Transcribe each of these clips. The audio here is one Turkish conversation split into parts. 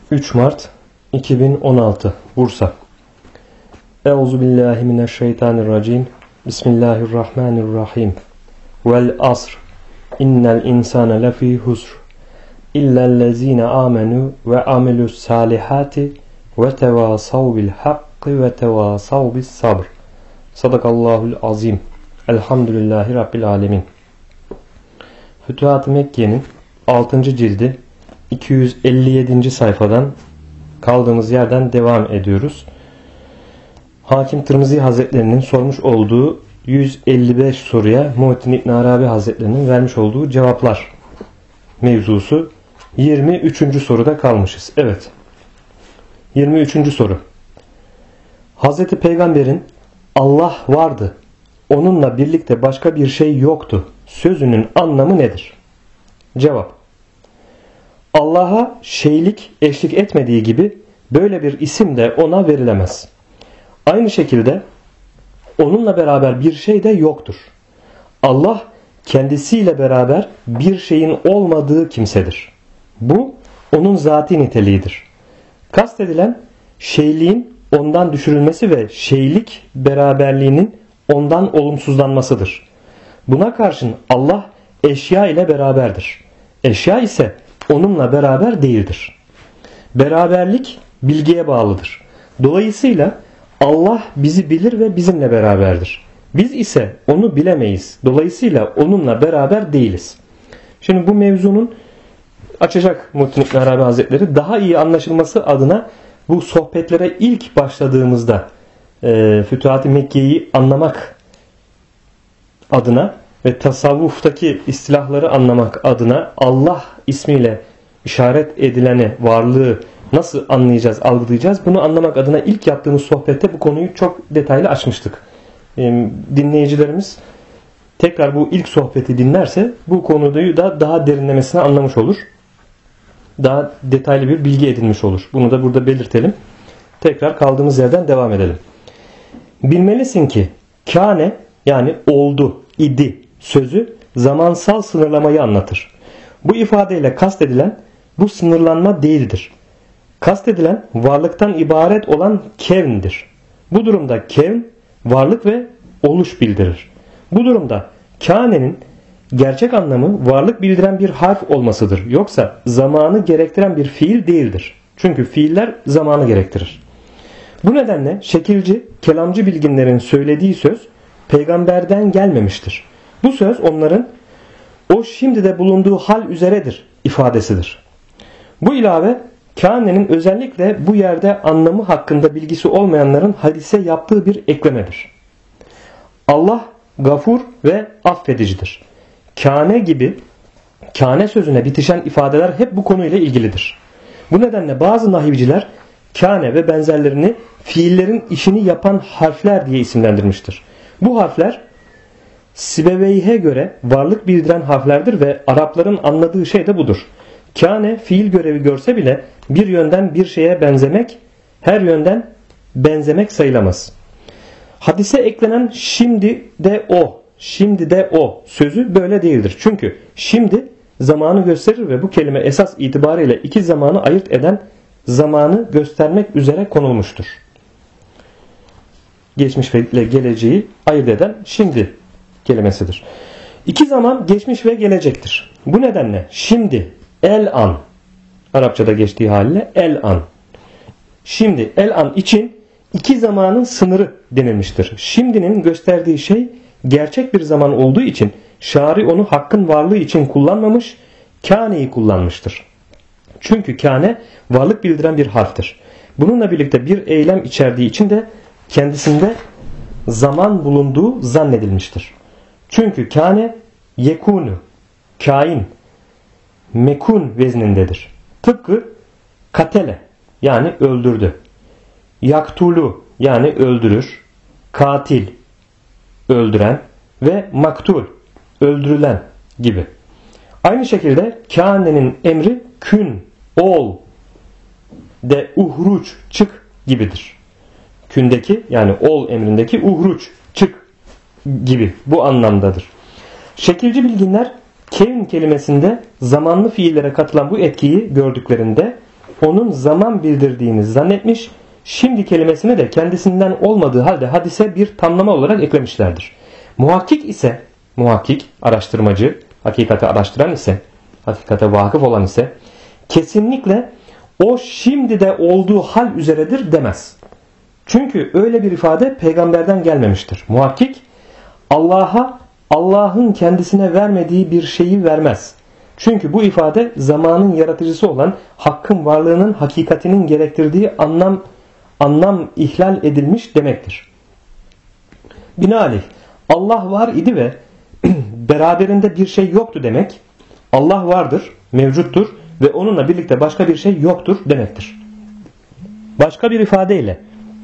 3 Mart 2016 Bursa. Euzubillahimineşşeytanirracim. Bismillahirrahmanirrahim. Vel asr. İnnel insane lefî husr. İllellezîne âmenû ve amilus salihati ve tevâsav bil hakkı ve tevâsav bis sabr. Sadakallahul azim. Elhamdülillahi Rabbil alemin. Fütuhat-ı Mekke'nin 6. cildi 257. sayfadan kaldığımız yerden devam ediyoruz. Hakim Tirmizi Hazretlerinin sormuş olduğu 155 soruya Muhittin İbn Arabi Hazretlerinin vermiş olduğu cevaplar mevzusu 23. soruda kalmışız. Evet. 23. soru. Hazreti Peygamber'in Allah vardı, onunla birlikte başka bir şey yoktu sözünün anlamı nedir? Cevap. Allah'a şeylik eşlik etmediği gibi böyle bir isim de ona verilemez. Aynı şekilde onunla beraber bir şey de yoktur. Allah kendisiyle beraber bir şeyin olmadığı kimsedir. Bu onun zati niteliğidir. Kastedilen şeyliğin ondan düşürülmesi ve şeylik beraberliğinin ondan olumsuzlanmasıdır. Buna karşın Allah eşya ile beraberdir. Eşya ise onunla beraber değildir. Beraberlik bilgiye bağlıdır. Dolayısıyla Allah bizi bilir ve bizimle beraberdir. Biz ise onu bilemeyiz. Dolayısıyla onunla beraber değiliz. Şimdi bu mevzunun açacak Muhittin İbn Arabi Hazretleri daha iyi anlaşılması adına bu sohbetlere ilk başladığımızda Fütuhat-ı Mekke'yi anlamak adına ve tasavvuftaki istilahları anlamak adına Allah ismiyle işaret edileni, varlığı nasıl anlayacağız, algılayacağız? Bunu anlamak adına ilk yaptığımız sohbette bu konuyu çok detaylı açmıştık. Dinleyicilerimiz tekrar bu ilk sohbeti dinlerse bu konuyu da daha derinlemesine anlamış olur. Daha detaylı bir bilgi edinmiş olur. Bunu da burada belirtelim. Tekrar kaldığımız yerden devam edelim. Bilmelisin ki kâne yani oldu, idi sözü zamansal sınırlamayı anlatır. Bu ifadeyle kastedilen bu sınırlanma değildir. Kastedilen varlıktan ibaret olan kevndir. Bu durumda kevn varlık ve oluş bildirir. Bu durumda kânenin gerçek anlamı varlık bildiren bir harf olmasıdır. Yoksa zamanı gerektiren bir fiil değildir. Çünkü fiiller zamanı gerektirir. Bu nedenle şekilci, kelamcı bilginlerin söylediği söz peygamberden gelmemiştir. Bu söz onların o şimdi de bulunduğu hal üzeredir ifadesidir. Bu ilave kânenin özellikle bu yerde anlamı hakkında bilgisi olmayanların hadise yaptığı bir eklemedir. Allah gafur ve affedicidir. Kâne gibi kâne sözüne bitişen ifadeler hep bu konuyla ilgilidir. Bu nedenle bazı nahivciler kâne ve benzerlerini fiillerin işini yapan harfler diye isimlendirmiştir. Bu harfler Sibeveyh'e göre varlık bildiren harflerdir ve Arapların anladığı şey de budur. Kâne fiil görevi görse bile bir yönden bir şeye benzemek, her yönden benzemek sayılamaz. Hadise eklenen şimdi de o sözü böyle değildir. Çünkü şimdi zamanı gösterir ve bu kelime esas itibariyle iki zamanı ayırt eden zamanı göstermek üzere konulmuştur. Geçmiş ve geleceği ayırt eden şimdi kelimesidir. İki zaman geçmiş ve gelecektir. Bu nedenle şimdi el an Arapçada geçtiği haliyle el an. Şimdi el an için iki zamanın sınırı denilmiştir. Şimdinin gösterdiği şey gerçek bir zaman olduğu için şari onu hakkın varlığı için kullanmamış, kâneyi kullanmıştır. Çünkü kâne varlık bildiren bir harftir. Bununla birlikte bir eylem içerdiği için de kendisinde zaman bulunduğu zannedilmiştir. Çünkü kâne yekûnü, kain, mekun veznindedir. Tıpkı katele yani öldürdü, yaktulu yani öldürür, katil öldüren ve maktul öldürülen gibi. Aynı şekilde kânenin emri kün, ol, de uhruç, çık gibidir. Kündeki yani ol emrindeki uhruç, çık gibi bu anlamdadır. Şekilci bilginler kevn kelimesinde zamanlı fiillere katılan bu etkiyi gördüklerinde onun zaman bildirdiğini zannetmiş, şimdi kelimesini de kendisinden olmadığı halde hadise bir tamlama olarak eklemişlerdir. Muhakkik ise, araştırmacı, hakikati araştıran ise, hakikate vakıf olan ise kesinlikle o şimdi de olduğu hal üzeredir demez. Çünkü öyle bir ifade peygamberden gelmemiştir. Muhakkik Allah'ın kendisine vermediği bir şeyi vermez. Çünkü bu ifade zamanın yaratıcısı olan Hakk'ın varlığının hakikatinin gerektirdiği anlam ihlal edilmiş demektir. Binaenaleyh Allah var idi ve beraberinde bir şey yoktu demek, Allah vardır, mevcuttur ve onunla birlikte başka bir şey yoktur demektir. Başka bir ifadeyle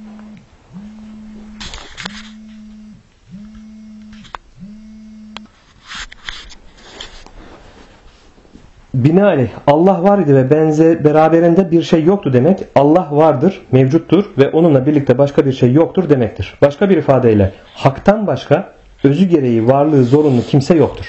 binaenaleyh Allah var idi ve beraberinde bir şey yoktu demek, Allah vardır, mevcuttur ve onunla birlikte başka bir şey yoktur demektir. Başka bir ifadeyle Hak'tan başka özü gereği varlığı zorunlu kimse yoktur.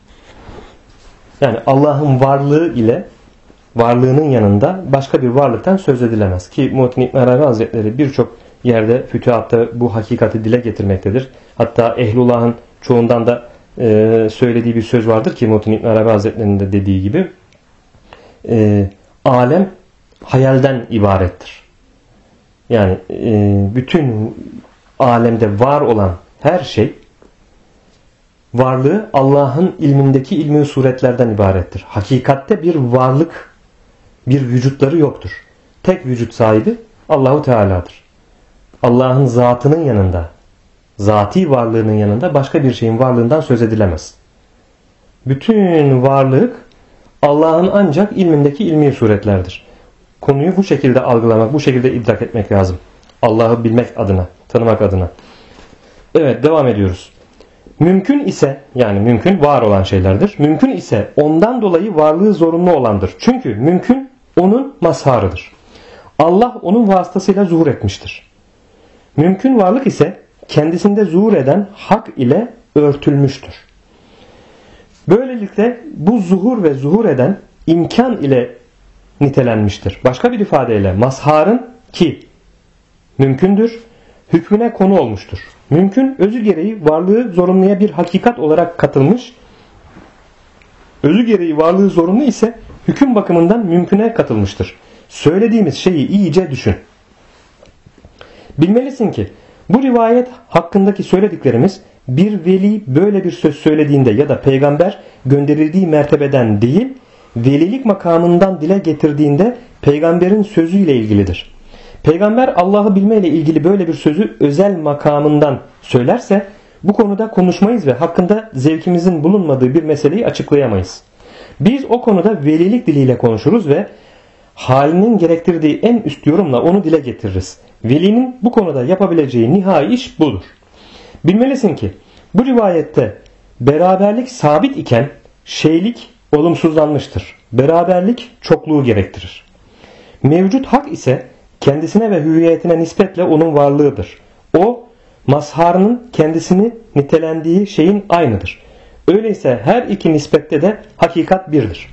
Yani Allah'ın varlığı ile varlığının yanında başka bir varlıktan söz edilemez. Ki Muhittin İbn Arabi Hazretleri birçok yerde fütühatta bu hakikati dile getirmektedir. Hatta Ehlullah'ın çoğundan da söylediği bir söz vardır ki Muhittin İbn Arabi Hazretleri'nin de dediği gibi alem hayalden ibarettir. Yani bütün alemde var olan her şey varlığı Allah'ın ilmindeki ilmi suretlerden ibarettir. Hakikatte bir varlık, bir vücutları yoktur. Tek vücut sahibi Allahu Teala'dır. Allah'ın zatının yanında, zati varlığının yanında başka bir şeyin varlığından söz edilemez. Bütün varlık Allah'ın ancak ilmindeki ilmi suretlerdir. Konuyu bu şekilde algılamak, bu şekilde idrak etmek lazım. Allah'ı bilmek adına, tanımak adına. Evet, devam ediyoruz. Mümkün ise, yani mümkün var olan şeylerdir. Mümkün ise ondan dolayı varlığı zorunlu olandır. Çünkü mümkün onun mazharıdır. Allah onun vasıtasıyla zuhur etmiştir. Mümkün varlık ise kendisinde zuhur eden hak ile örtülmüştür. Böylelikle bu zuhur ve zuhur eden imkan ile nitelenmiştir. Başka bir ifadeyle mazharın ki mümkündür, hükmüne konu olmuştur. Mümkün özü gereği varlığı zorunluya bir hakikat olarak katılmış. Özü gereği varlığı zorunlu ise hüküm bakımından mümküne katılmıştır. Söylediğimiz şeyi iyice düşün. Bilmelisin ki bu rivayet hakkındaki söylediklerimiz bir veli böyle bir söz söylediğinde ya da peygamber gönderildiği mertebeden değil, velilik makamından dile getirdiğinde peygamberin sözüyle ilgilidir. Peygamber Allah'ı bilmeyle ilgili böyle bir sözü özel makamından söylerse bu konuda konuşmayız ve hakkında zevkimizin bulunmadığı bir meseleyi açıklayamayız. Biz o konuda velilik diliyle konuşuruz ve halinin gerektirdiği en üst yorumla onu dile getiririz. Velinin bu konuda yapabileceği nihai iş budur. Bilmelisin ki bu rivayette beraberlik sabit iken şeylik olumsuzlanmıştır. Beraberlik çokluğu gerektirir. Mevcut hak ise kendisine ve hüviyetine nispetle onun varlığıdır. O mazharının kendisini nitelendiği şeyin aynıdır. Öyleyse her iki nispette de hakikat birdir.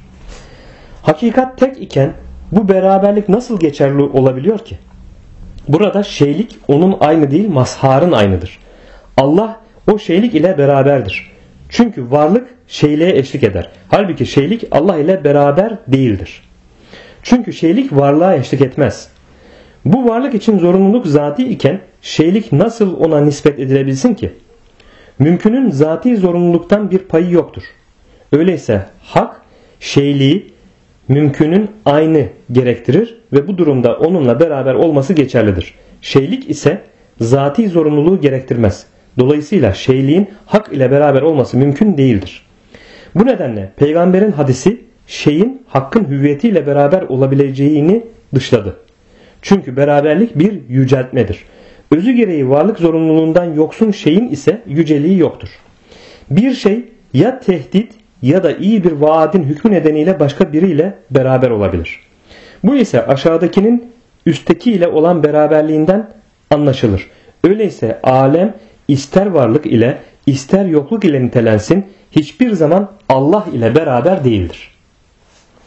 Hakikat tek iken bu beraberlik nasıl geçerli olabiliyor ki? Burada şeylik onun aynı değil, mazharın aynıdır. Allah o şeylik ile beraberdir. Çünkü varlık şeyliğe eşlik eder. Halbuki şeylik Allah ile beraber değildir. Çünkü şeylik varlığa eşlik etmez. Bu varlık için zorunluluk zati iken şeylik nasıl ona nispet edilebilsin ki? Mümkünün zati zorunluluktan bir payı yoktur. Öyleyse hak şeyliği mümkünün aynı gerektirir ve bu durumda onunla beraber olması geçerlidir. Şeylik ise zati zorunluluğu gerektirmez. Dolayısıyla şeyliğin hak ile beraber olması mümkün değildir. Bu nedenle peygamberin hadisi şeyin hakkın hüviyetiyle beraber olabileceğini dışladı. Çünkü beraberlik bir yüceltmedir. Özü gereği varlık zorunluluğundan yoksun şeyin ise yüceliği yoktur. Bir şey ya tehdit ya da iyi bir vaadin hükmü nedeniyle başka biriyle beraber olabilir. Bu ise aşağıdakinin üstteki ile olan beraberliğinden anlaşılır. Öyleyse alem ister varlık ile ister yokluk ile nitelensin hiçbir zaman Allah ile beraber değildir.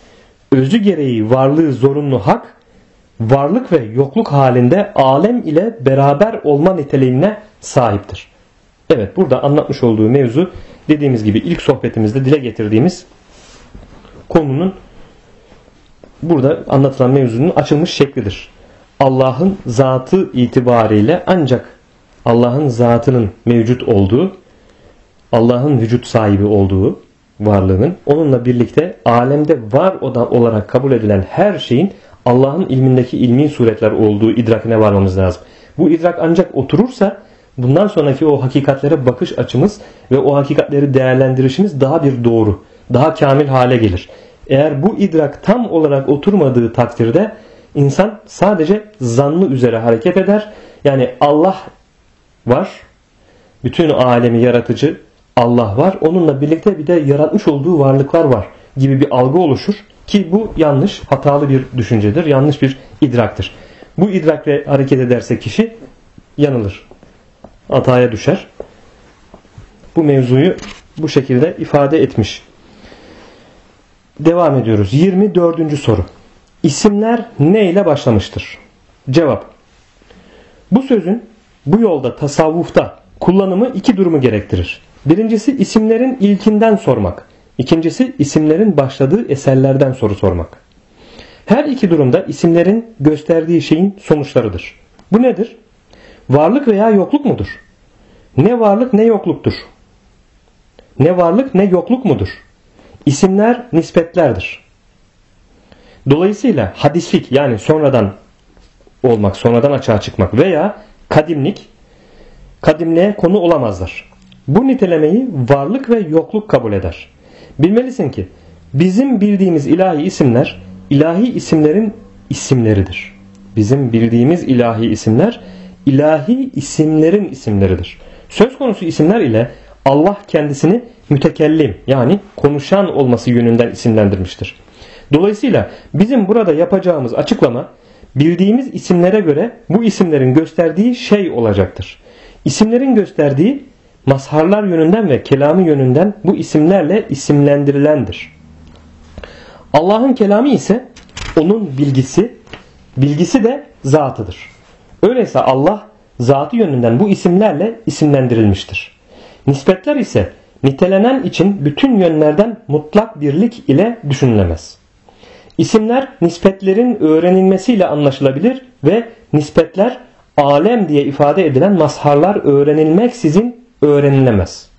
özü gereği varlığı zorunlu hak, varlık ve yokluk halinde alem ile beraber olma niteliğine sahiptir. Evet, burada anlatmış olduğu mevzu, dediğimiz gibi ilk sohbetimizde dile getirdiğimiz konunun, burada anlatılan mevzunun açılmış şeklidir. Allah'ın zatı itibariyle ancak Allah'ın zatının mevcut olduğu, Allah'ın vücut sahibi olduğu varlığının, onunla birlikte alemde var olarak kabul edilen her şeyin Allah'ın ilmindeki ilmi suretler olduğu idrakine varmamız lazım. Bu idrak ancak oturursa bundan sonraki o hakikatlere bakış açımız ve o hakikatleri değerlendirişimiz daha bir doğru, daha kamil hale gelir. Eğer bu idrak tam olarak oturmadığı takdirde insan sadece zannı üzere hareket eder. Yani Allah var, bütün alemi yaratıcı Allah var, onunla birlikte bir de yaratmış olduğu varlıklar var gibi bir algı oluşur ki bu yanlış, hatalı bir düşüncedir, yanlış bir idraktır. Bu idrakle hareket ederse kişi yanılır, hataya düşer. Bu mevzuyu bu şekilde ifade etmiş. Devam ediyoruz. 24. soru. İsimler ne ile başlamıştır? Cevap. Bu sözün bu yolda tasavvufta kullanımı iki durumu gerektirir. Birincisi isimlerin ilkinden sormak. İkincisi isimlerin başladığı eserlerden soru sormak. Her iki durumda isimlerin gösterdiği şeyin sonuçlarıdır. Bu nedir? Varlık veya yokluk mudur? Ne varlık ne yokluktur? Ne varlık ne yokluk mudur? İsimler nispetlerdir. Dolayısıyla hadislik, yani sonradan olmak, sonradan açığa çıkmak veya kadimlik, kadimliğe konu olamazlar. Bu nitelemeyi varlık ve yokluk kabul eder. Bilmelisin ki bizim bildiğimiz ilahi isimler, ilahi isimlerin isimleridir. Bizim bildiğimiz ilahi isimler, ilahi isimlerin isimleridir. Söz konusu isimler ile Allah kendisini mütekellim, yani konuşan olması yönünden isimlendirmiştir. Dolayısıyla bizim burada yapacağımız açıklama bildiğimiz isimlere göre bu isimlerin gösterdiği şey olacaktır. İsimlerin gösterdiği mazharlar yönünden ve kelamı yönünden bu isimlerle isimlendirilendir. Allah'ın kelamı ise onun bilgisi de zatıdır. Öyleyse Allah zatı yönünden bu isimlerle isimlendirilmiştir. Nispetler ise nitelenen için bütün yönlerden mutlak birlik ile düşünülemez. İsimler nispetlerin öğrenilmesiyle anlaşılabilir ve nispetler alem diye ifade edilen mazharlar öğrenilmeksizin öğrenilemez.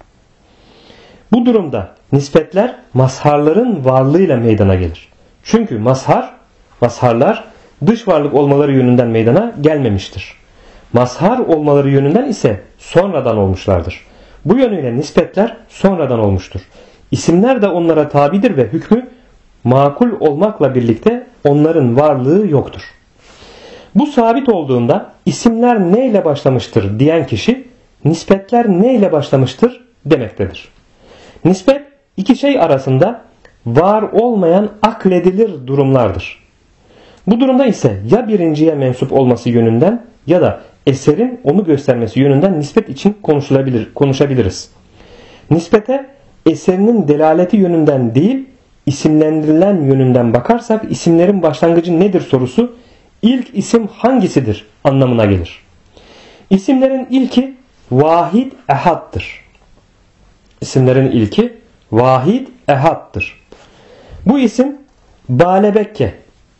Bu durumda nispetler mazharların varlığıyla meydana gelir. Çünkü mazharlar dış varlık olmaları yönünden meydana gelmemiştir. Mazhar olmaları yönünden ise sonradan olmuşlardır. Bu yönüyle nispetler sonradan olmuştur. İsimler de onlara tabidir ve hükmü makul olmakla birlikte onların varlığı yoktur. Bu sabit olduğunda isimler ne ile başlamıştır diyen kişi nispetler ne ile başlamıştır demektedir. Nispet iki şey arasında var olmayan akledilir durumlardır. Bu durumda ise ya birinciye mensup olması yönünden ya da eserin onu göstermesi yönünden nispet için konuşabiliriz. Nispete eserinin delaleti yönünden değil, isimlendirilen yönünden bakarsak isimlerin başlangıcı nedir sorusu ilk isim hangisidir anlamına gelir. İsimlerin ilki vahid ehad'tır. İsimlerin ilki vahid ehad'tır. Bu isim Balebekke,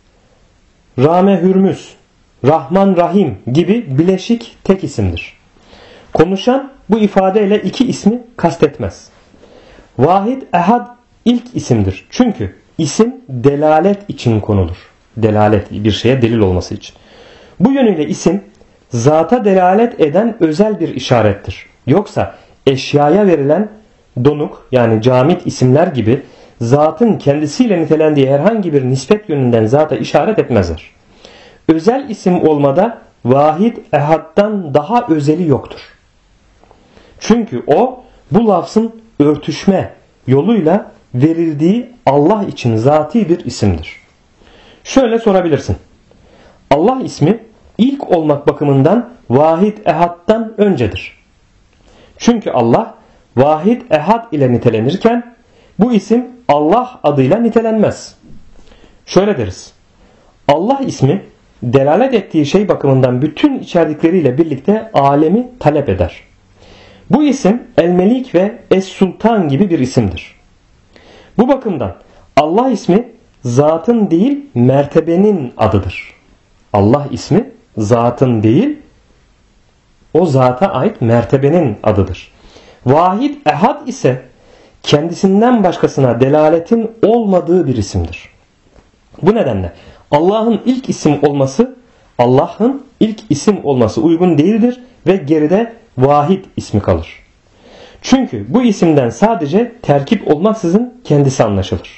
Rame Hürmüz, Rahman Rahim gibi bileşik tek isimdir. Konuşan bu ifadeyle iki ismi kastetmez. Vahid ehad ilk isimdir. Çünkü isim delalet için konulur. Delalet, bir şeye delil olması için. Bu yönüyle isim zata delalet eden özel bir işarettir. Yoksa eşyaya verilen donuk, yani camit isimler gibi zatın kendisiyle nitelendiği herhangi bir nispet yönünden zata işaret etmezler. Özel isim olmada vahid ehad'dan daha özeli yoktur. Çünkü o bu lafzın örtüşme yoluyla verildiği Allah için zati bir isimdir. Şöyle sorabilirsin. Allah ismi ilk olmak bakımından vahid ehad'dan öncedir. Çünkü Allah vahid ehad ile nitelenirken bu isim Allah adıyla nitelenmez. Şöyle deriz. Allah ismi delalet ettiği şey bakımından bütün içerdikleriyle birlikte alemi talep eder. Bu isim El-Melik ve Es-Sultan gibi bir isimdir. Bu bakımdan Allah ismi zatın değil mertebenin adıdır. Allah ismi zatın değil o zata ait mertebenin adıdır. Vahid ehad ise kendisinden başkasına delaletin olmadığı bir isimdir. Bu nedenle Allah'ın ilk isim olması uygun değildir ve geride vahid ismi kalır. Çünkü bu isimden sadece terkip olmaksızın kendisi anlaşılır.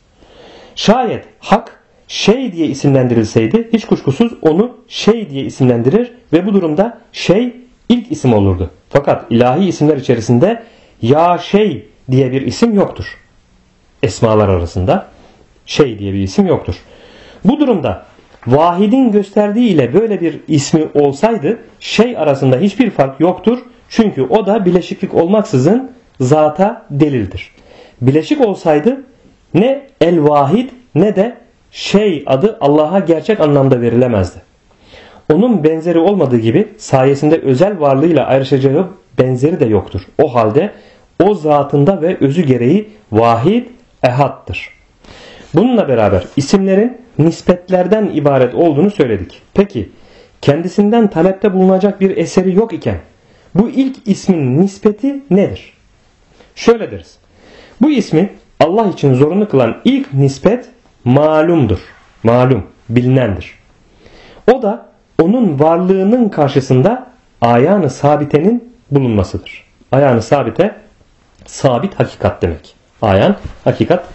Şayet hak şey diye isimlendirilseydi hiç kuşkusuz onu şey diye isimlendirir ve bu durumda şey ilk isim olurdu. Fakat ilahi isimler içerisinde ya şey diye bir isim yoktur. Esmalar arasında şey diye bir isim yoktur. Bu durumda vahidin gösterdiği ile böyle bir ismi olsaydı şey arasında hiçbir fark yoktur. Çünkü o da bileşiklik olmaksızın zata delildir. Bileşik olsaydı ne el-vahid ne de şey adı Allah'a gerçek anlamda verilemezdi. Onun benzeri olmadığı gibi sayesinde özel varlığıyla ayrışacağı benzeri de yoktur. O halde o zatında ve özü gereği vahid ehattır. Bununla beraber isimlerin nispetlerden ibaret olduğunu söyledik. Peki kendisinden talepte bulunacak bir eseri yok iken bu ilk ismin nispeti nedir? Şöyle deriz. Bu ismi Allah için zorunlu kılan ilk nispet malumdur. Malum, bilinendir. O da onun varlığının karşısında ayağını sabitenin bulunmasıdır. Ayağını sabite, sabit hakikat demek. Ayağın hakikat,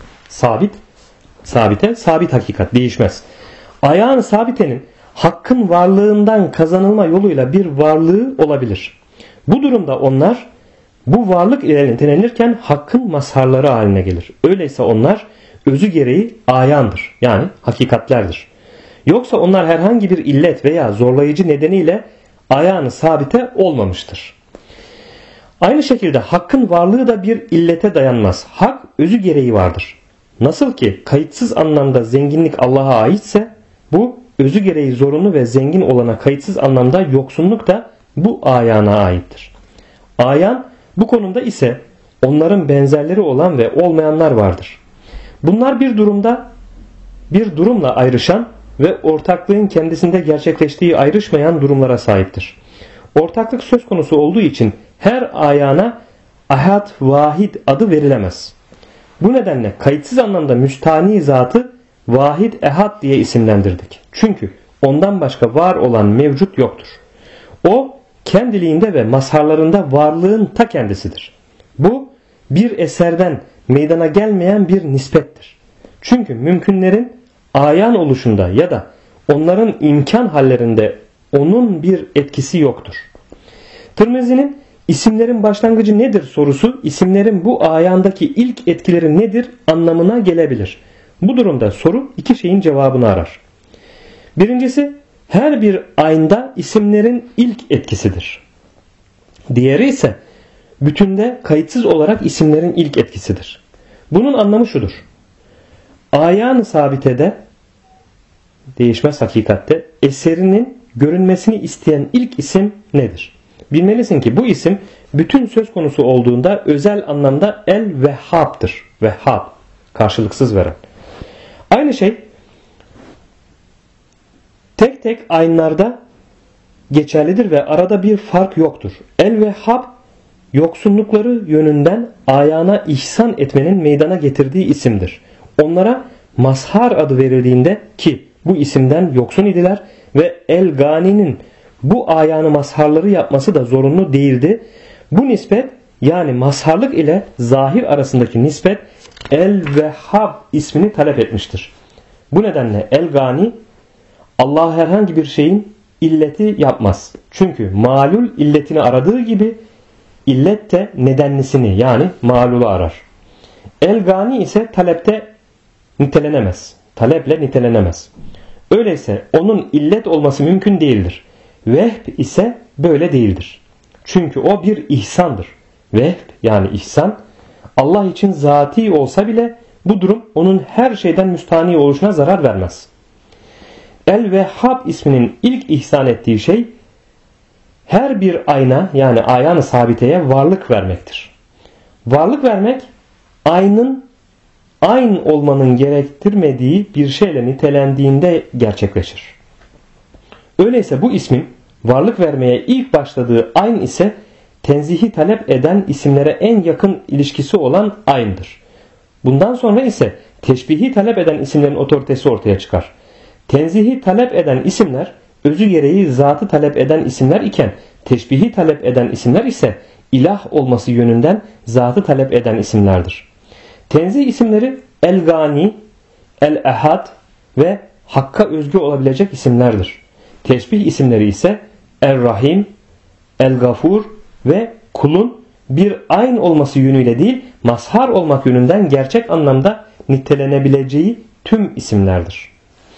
sabite, sabit hakikat, değişmez. Ayağın sabitenin hakkın varlığından kazanılma yoluyla bir varlığı olabilir. Bu durumda onlar bu varlık ile nitelenirken hakkın mazharları haline gelir. Öyleyse onlar özü gereği ayandır. Yani hakikatlerdir. Yoksa onlar herhangi bir illet veya zorlayıcı nedeniyle ayağını sabite olmamıştır. Aynı şekilde hakkın varlığı da bir illete dayanmaz. Hak özü gereği vardır. Nasıl ki kayıtsız anlamda zenginlik Allah'a aitse bu özü gereği zorunlu ve zengin olana kayıtsız anlamda yoksunluk da bu ayana aittir. Ayan bu konumda ise onların benzerleri olan ve olmayanlar vardır. Bunlar bir durumla ayrışan ve ortaklığın kendisinde gerçekleştiği ayrışmayan durumlara sahiptir. Ortaklık söz konusu olduğu için her ayana ahad vahid adı verilemez. Bu nedenle kayıtsız anlamda müstani zatı vahid ehad diye isimlendirdik. Çünkü ondan başka var olan mevcut yoktur. O kendiliğinde ve mazharlarında varlığın ta kendisidir. Bu bir eserden meydana gelmeyen bir nispettir. Çünkü mümkünlerin ayan oluşunda ya da onların imkan hallerinde onun bir etkisi yoktur. Tirmizi'nin isimlerin başlangıcı nedir sorusu isimlerin bu ayandaki ilk etkileri nedir anlamına gelebilir. Bu durumda soru iki şeyin cevabını arar. Birincisi her bir ayında isimlerin ilk etkisidir. Diğeri ise bütünde kayıtsız olarak isimlerin ilk etkisidir. Bunun anlamı şudur. Ayan-ı sabitede değişmez hakikatte eserinin görünmesini isteyen ilk isim nedir? Bilmelisin ki bu isim bütün söz konusu olduğunda özel anlamda el-Vehhab'dır. Vehhab, karşılıksız veren. Aynı şey tek tek aynlarda geçerlidir ve arada bir fark yoktur. El-Vehhab yoksunlukları yönünden ayağına ihsan etmenin meydana getirdiği isimdir. Onlara mazhar adı verildiğinde ki bu isimden yoksun idiler ve El-Gani'nin bu ayağını mazharları yapması da zorunlu değildi. Bu nispet yani mazharlık ile zahir arasındaki nispet El-Vehhab ismini talep etmiştir. Bu nedenle El-Gani Allah herhangi bir şeyin illeti yapmaz. Çünkü malul illetini aradığı gibi illet de nedenlisini yani malulu arar. El-Gani ise talepte nitelenemez. Taleple nitelenemez. Öyleyse onun illet olması mümkün değildir. Vehb ise böyle değildir. Çünkü o bir ihsandır. Vehb yani ihsan Allah için zati olsa bile Bu durum onun her şeyden müstahni oluşuna zarar vermez. El-Vehhab isminin ilk ihsan ettiği şey her bir ayna yani ayan-ı sabiteye varlık vermektir. Varlık vermek aynı olmanın gerektirmediği bir şeyle nitelendiğinde gerçekleşir. Öyleyse bu ismin varlık vermeye ilk başladığı ayn ise tenzihi talep eden isimlere en yakın ilişkisi olan ayn'dır. Bundan sonra ise teşbihi talep eden isimlerin otoritesi ortaya çıkar. Tenzihi talep eden isimler özü gereği zatı talep eden isimler iken teşbihi talep eden isimler ise ilah olması yönünden zatı talep eden isimlerdir. Tenzih isimleri El-Gani, El-Ehad ve Hakk'a özgü olabilecek isimlerdir. Teşbih isimleri ise El-Rahim, El-Gafur ve kulun bir ayn olması yönüyle değil, mazhar olmak yönünden gerçek anlamda nitelenebileceği tüm isimlerdir.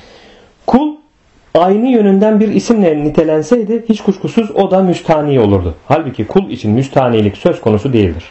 Kul aynı yönünden bir isimle nitelenseydi hiç kuşkusuz o da müstahni olurdu. Halbuki kul için müstahnilik söz konusu değildir.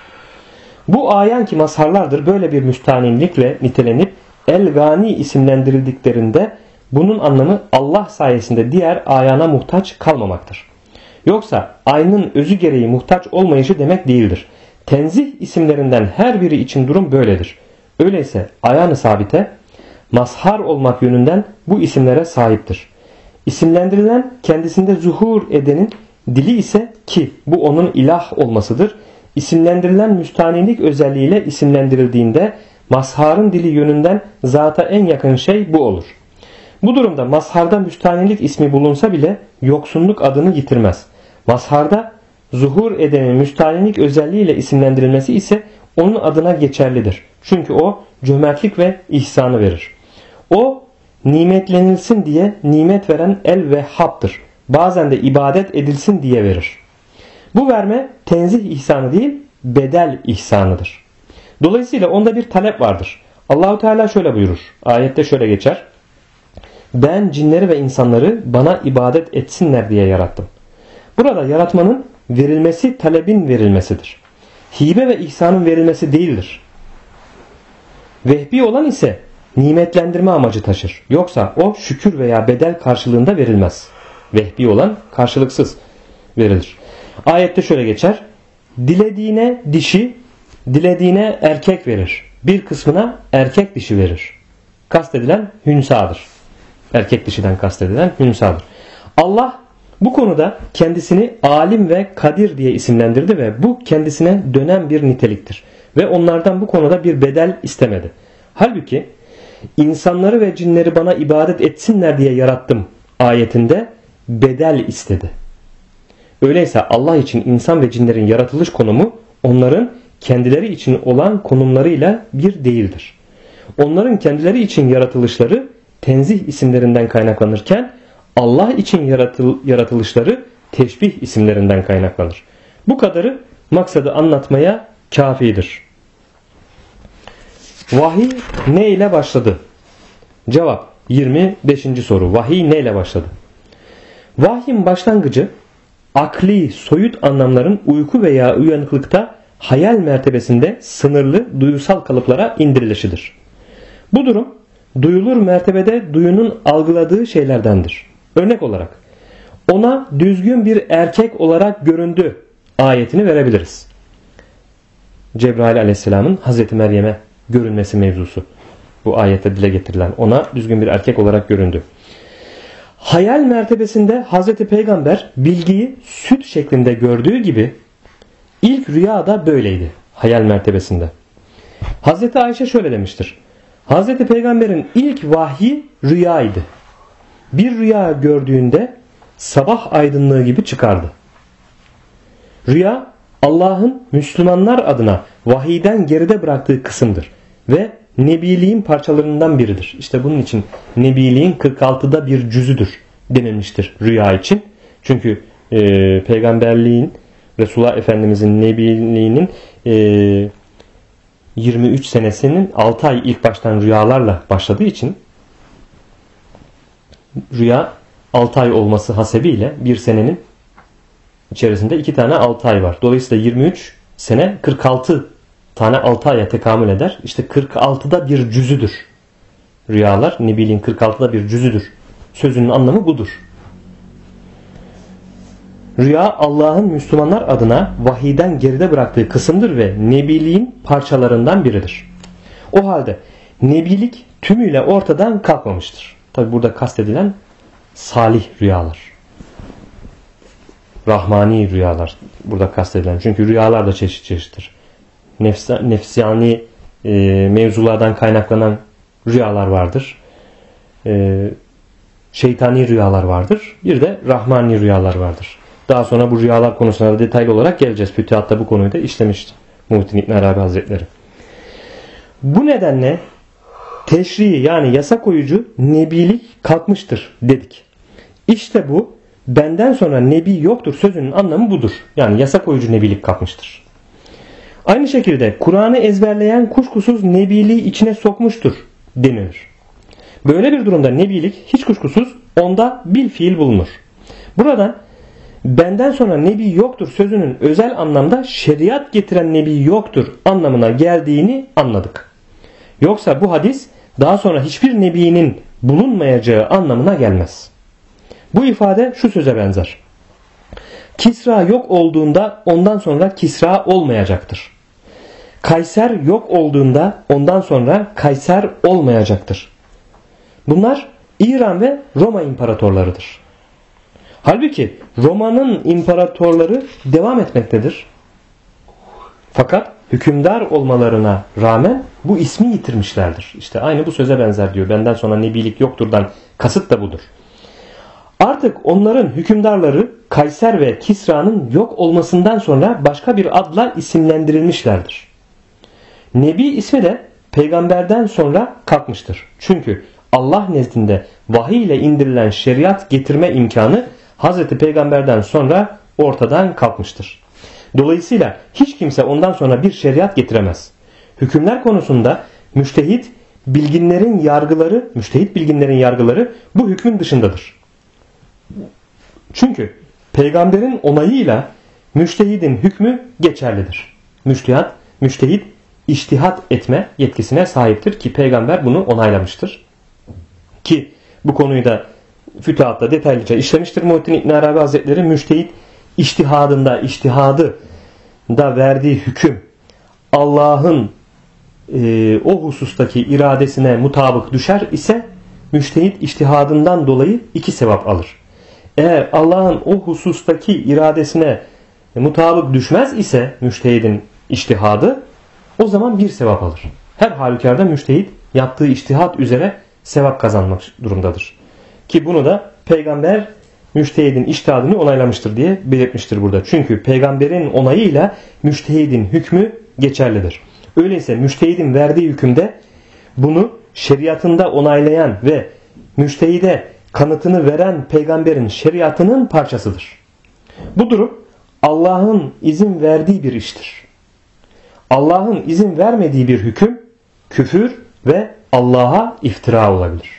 Bu ayan ki mazharlardır böyle bir müstahnilikle nitelenip El-Gani isimlendirildiklerinde bunun anlamı Allah sayesinde diğer ayana muhtaç kalmamaktır. Yoksa aynın özü gereği muhtaç olmayışı demek değildir. Tenzih isimlerinden her biri için durum böyledir. Öyleyse ayan-ı sabite mazhar olmak yönünden bu isimlere sahiptir. İsimlendirilen kendisinde zuhur edenin dili ise ki bu onun ilah olmasıdır. İsimlendirilen müstahnilik özelliğiyle isimlendirildiğinde mazharın dili yönünden zata en yakın şey bu olur. Bu durumda mazharda müstahnilik ismi bulunsa bile yoksunluk adını yitirmez. Mazharda zuhur edenin müstahnilik özelliğiyle isimlendirilmesi ise onun adına geçerlidir. Çünkü o cömertlik ve ihsanı verir. O nimetlenilsin diye nimet veren El-Vehhab'dır. Bazen de ibadet edilsin diye verir. Bu verme tenzih ihsanı değil, bedel ihsanıdır. Dolayısıyla onda bir talep vardır. Allahu Teala şöyle buyurur. Ayette şöyle geçer. Ben cinleri ve insanları bana ibadet etsinler diye yarattım. Burada yaratmanın verilmesi talebin verilmesidir. Hibe ve ihsanın verilmesi değildir. Vehbi olan ise nimetlendirme amacı taşır. Yoksa o şükür veya bedel karşılığında verilmez. Vehbi olan karşılıksız verilir. Ayette şöyle geçer. Dilediğine dişi, dilediğine erkek verir. Bir kısmına erkek dişi verir. Kastedilen hünsadır. Erkek dişiden kastedilen hünsadır. Allah bu konuda kendisini alim ve kadir diye isimlendirdi ve bu kendisine dönen bir niteliktir. Ve onlardan bu konuda bir bedel istemedi. Halbuki insanları ve cinleri bana ibadet etsinler diye yarattım ayetinde bedel istedi. Öyleyse Allah için insan ve cinlerin yaratılış konumu onların kendileri için olan konumlarıyla bir değildir. Onların kendileri için yaratılışları tenzih isimlerinden kaynaklanırken Allah için yaratılışları teşbih isimlerinden kaynaklanır. Bu kadarı maksadı anlatmaya kafidir. Vahiy ne ile başladı? Cevap 25. soru. Vahiy ne ile başladı? Vahyin başlangıcı akli soyut anlamların uyku veya uyanıklıkta hayal mertebesinde sınırlı duyusal kalıplara indirilişidir. Bu durum duyulur mertebede duyunun algıladığı şeylerdendir. Örnek olarak ona düzgün bir erkek olarak göründü ayetini verebiliriz. Cebrail aleyhisselamın Hazreti Meryem'e görünmesi mevzusu. Bu ayette dile getirilen ona düzgün bir erkek olarak göründü. Hayal mertebesinde Hazreti Peygamber bilgiyi süt şeklinde gördüğü gibi ilk rüya da böyleydi hayal mertebesinde. Hazreti Ayşe şöyle demiştir. Hazreti Peygamber'in ilk vahyi rüyaydı. Bir rüya gördüğünde sabah aydınlığı gibi çıkardı. Rüya Allah'ın Müslümanlar adına vahiyden geride bıraktığı kısımdır ve nebiliğin parçalarından biridir. İşte bunun için nebiliğin 46'da bir cüzüdür denilmiştir rüya için. Çünkü peygamberliğin, Resulullah Efendimizin nebiliğinin 23 senesinin 6 ay ilk baştan rüyalarla başladığı için rüya 6 ay olması hasebiyle bir senenin içerisinde 2 tane 6 ay var. Dolayısıyla 23 sene 46 tane 6 aya tekamül eder. İşte 46'da bir cüzüdür rüyalar. Nebiliğin 46'da bir cüzüdür. Sözünün anlamı budur. Rüya Allah'ın Müslümanlar adına vahiyden geride bıraktığı kısımdır ve nebiliğin parçalarından biridir. O halde nebilik tümüyle ortadan kalkmamıştır. Tabi burada kastedilen salih rüyalar. Rahmani rüyalar burada kastedilen. Çünkü rüyalar da çeşit çeşittir. Nefsani mevzulardan kaynaklanan rüyalar vardır. Şeytani rüyalar vardır. Bir de rahmani rüyalar vardır. Daha sonra bu rüyalar konusuna da detaylı olarak geleceğiz. Fütühat'ta bu konuyu da işlemişti Muhittin İbn Arabi Hazretleri. Bu nedenle teşrii yani yasa koyucu nebilik kalkmıştır dedik. İşte bu benden sonra nebi yoktur sözünün anlamı budur. Yani yasa koyucu nebilik kalkmıştır. Aynı şekilde Kur'an'ı ezberleyen kuşkusuz nebiliği içine sokmuştur denilir. Böyle bir durumda nebilik hiç kuşkusuz onda bil fiil bulunur. Buradan benden sonra nebi yoktur sözünün özel anlamda şeriat getiren nebi yoktur anlamına geldiğini anladık. Yoksa bu hadis daha sonra hiçbir nebinin bulunmayacağı anlamına gelmez. Bu ifade şu söze benzer. Kisra yok olduğunda ondan sonra Kisra olmayacaktır. Kayser yok olduğunda ondan sonra Kayser olmayacaktır. Bunlar İran ve Roma imparatorlarıdır. Halbuki Roma'nın imparatorları devam etmektedir. Fakat hükümdar olmalarına rağmen bu ismi yitirmişlerdir. İşte aynı bu söze benzer diyor. Benden sonra nebilik yokturdan kasıt da budur. Artık onların hükümdarları Kayser ve Kisra'nın yok olmasından sonra başka bir adla isimlendirilmişlerdir. Nebi ismi de peygamberden sonra kalkmıştır. Çünkü Allah nezdinde vahiy ile indirilen şeriat getirme imkanı Hazreti Peygamber'den sonra ortadan kalkmıştır. Dolayısıyla hiç kimse ondan sonra bir şeriat getiremez. Hükümler konusunda müştehit bilginlerin yargıları bu hükmün dışındadır. Çünkü peygamberin onayıyla müştehidin hükmü geçerlidir. Müştehit içtihat etme yetkisine sahiptir ki peygamber bunu onaylamıştır. Ki bu konuyu da Fütühat'ta detaylıca işlemiştir Muhittin İbn Arabi Hazretleri. Müştehit içtihadı da verdiği hüküm Allah'ın o husustaki iradesine mutabık düşer ise müştehit içtihadından dolayı 2 sevap alır. Eğer Allah'ın o husustaki iradesine mutabık düşmez ise müştehidin içtihadı o zaman 1 sevap alır. Her halükarda müştehit yaptığı içtihat üzere sevap kazanmak durumdadır. Ki bunu da peygamber müştehidin içtihadını onaylamıştır diye belirtmiştir burada. Çünkü peygamberin onayıyla müştehidin hükmü geçerlidir. Öyleyse müştehidin verdiği hükümde bunu şeriatında onaylayan ve müştehide kanıtını veren peygamberin şeriatının parçasıdır. Bu durum Allah'ın izin verdiği bir iştir. Allah'ın izin vermediği bir hüküm küfür ve Allah'a iftira olabilir.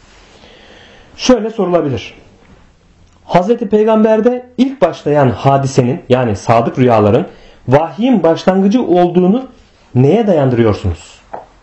Şöyle sorulabilir. Hazreti Peygamber'de ilk başlayan hadisenin yani sadık rüyaların vahyin başlangıcı olduğunu neye dayandırıyorsunuz?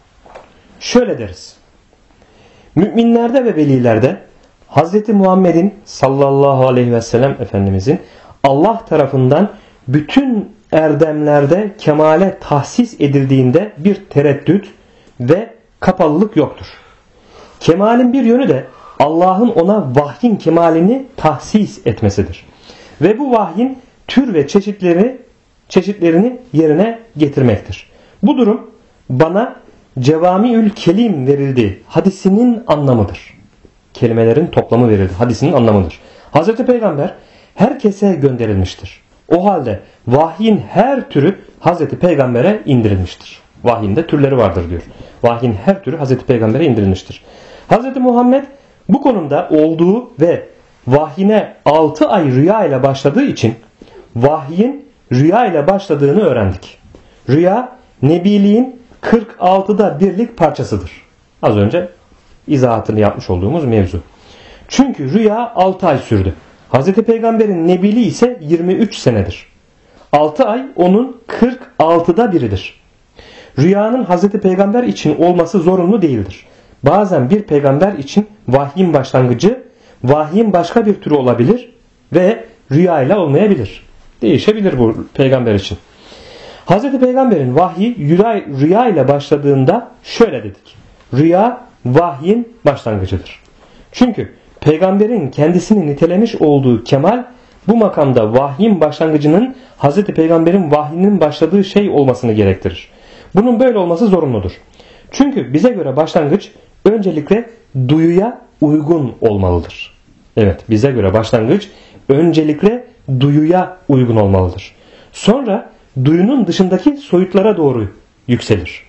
Şöyle deriz. Müminlerde ve velilerde Hazreti Muhammed'in sallallahu aleyhi ve sellem Efendimizin Allah tarafından bütün erdemlerde kemale tahsis edildiğinde bir tereddüt ve kapalılık yoktur. Kemalin bir yönü de Allah'ın ona vahyin kemalini tahsis etmesidir. Ve bu vahyin tür ve çeşitlerini yerine getirmektir. Bu durum bana cevamiül kelim verildi hadisinin anlamıdır. Kelimelerin toplamı verildi hadisinin anlamıdır. Hazreti Peygamber herkese gönderilmiştir. O halde vahyin her türü Hazreti Peygamber'e indirilmiştir. Vahyin de türleri vardır diyor. Vahyin her türü Hazreti Peygamber'e indirilmiştir. Hazreti Muhammed bu konumda olduğu ve vahyine 6 ay rüya ile başladığı için vahyin rüya ile başladığını öğrendik. Rüya nebiliğin 46'da birlik parçasıdır. Az önce izahatını yapmış olduğumuz mevzu. Çünkü rüya 6 ay sürdü. Hazreti Peygamber'in nebiliği ise 23 senedir. 6 ay onun 46'da biridir. Rüyanın Hazreti Peygamber için olması zorunlu değildir. Bazen bir peygamber için vahyin başlangıcı, vahyin başka bir türü olabilir ve rüyayla olmayabilir. Değişebilir bu peygamber için. Hazreti Peygamber'in vahyi rüya ile başladığında şöyle dedik. Rüya vahyin başlangıcıdır. Çünkü peygamberin kendisini nitelemiş olduğu kemal bu makamda vahyin başlangıcının Hazreti Peygamber'in vahyinin başladığı şey olmasını gerektirir. Bunun böyle olması zorunludur. Çünkü bize göre başlangıç öncelikle duyuya uygun olmalıdır. Evet, bize göre başlangıç öncelikle duyuya uygun olmalıdır. Sonra duyunun dışındaki soyutlara doğru yükselir.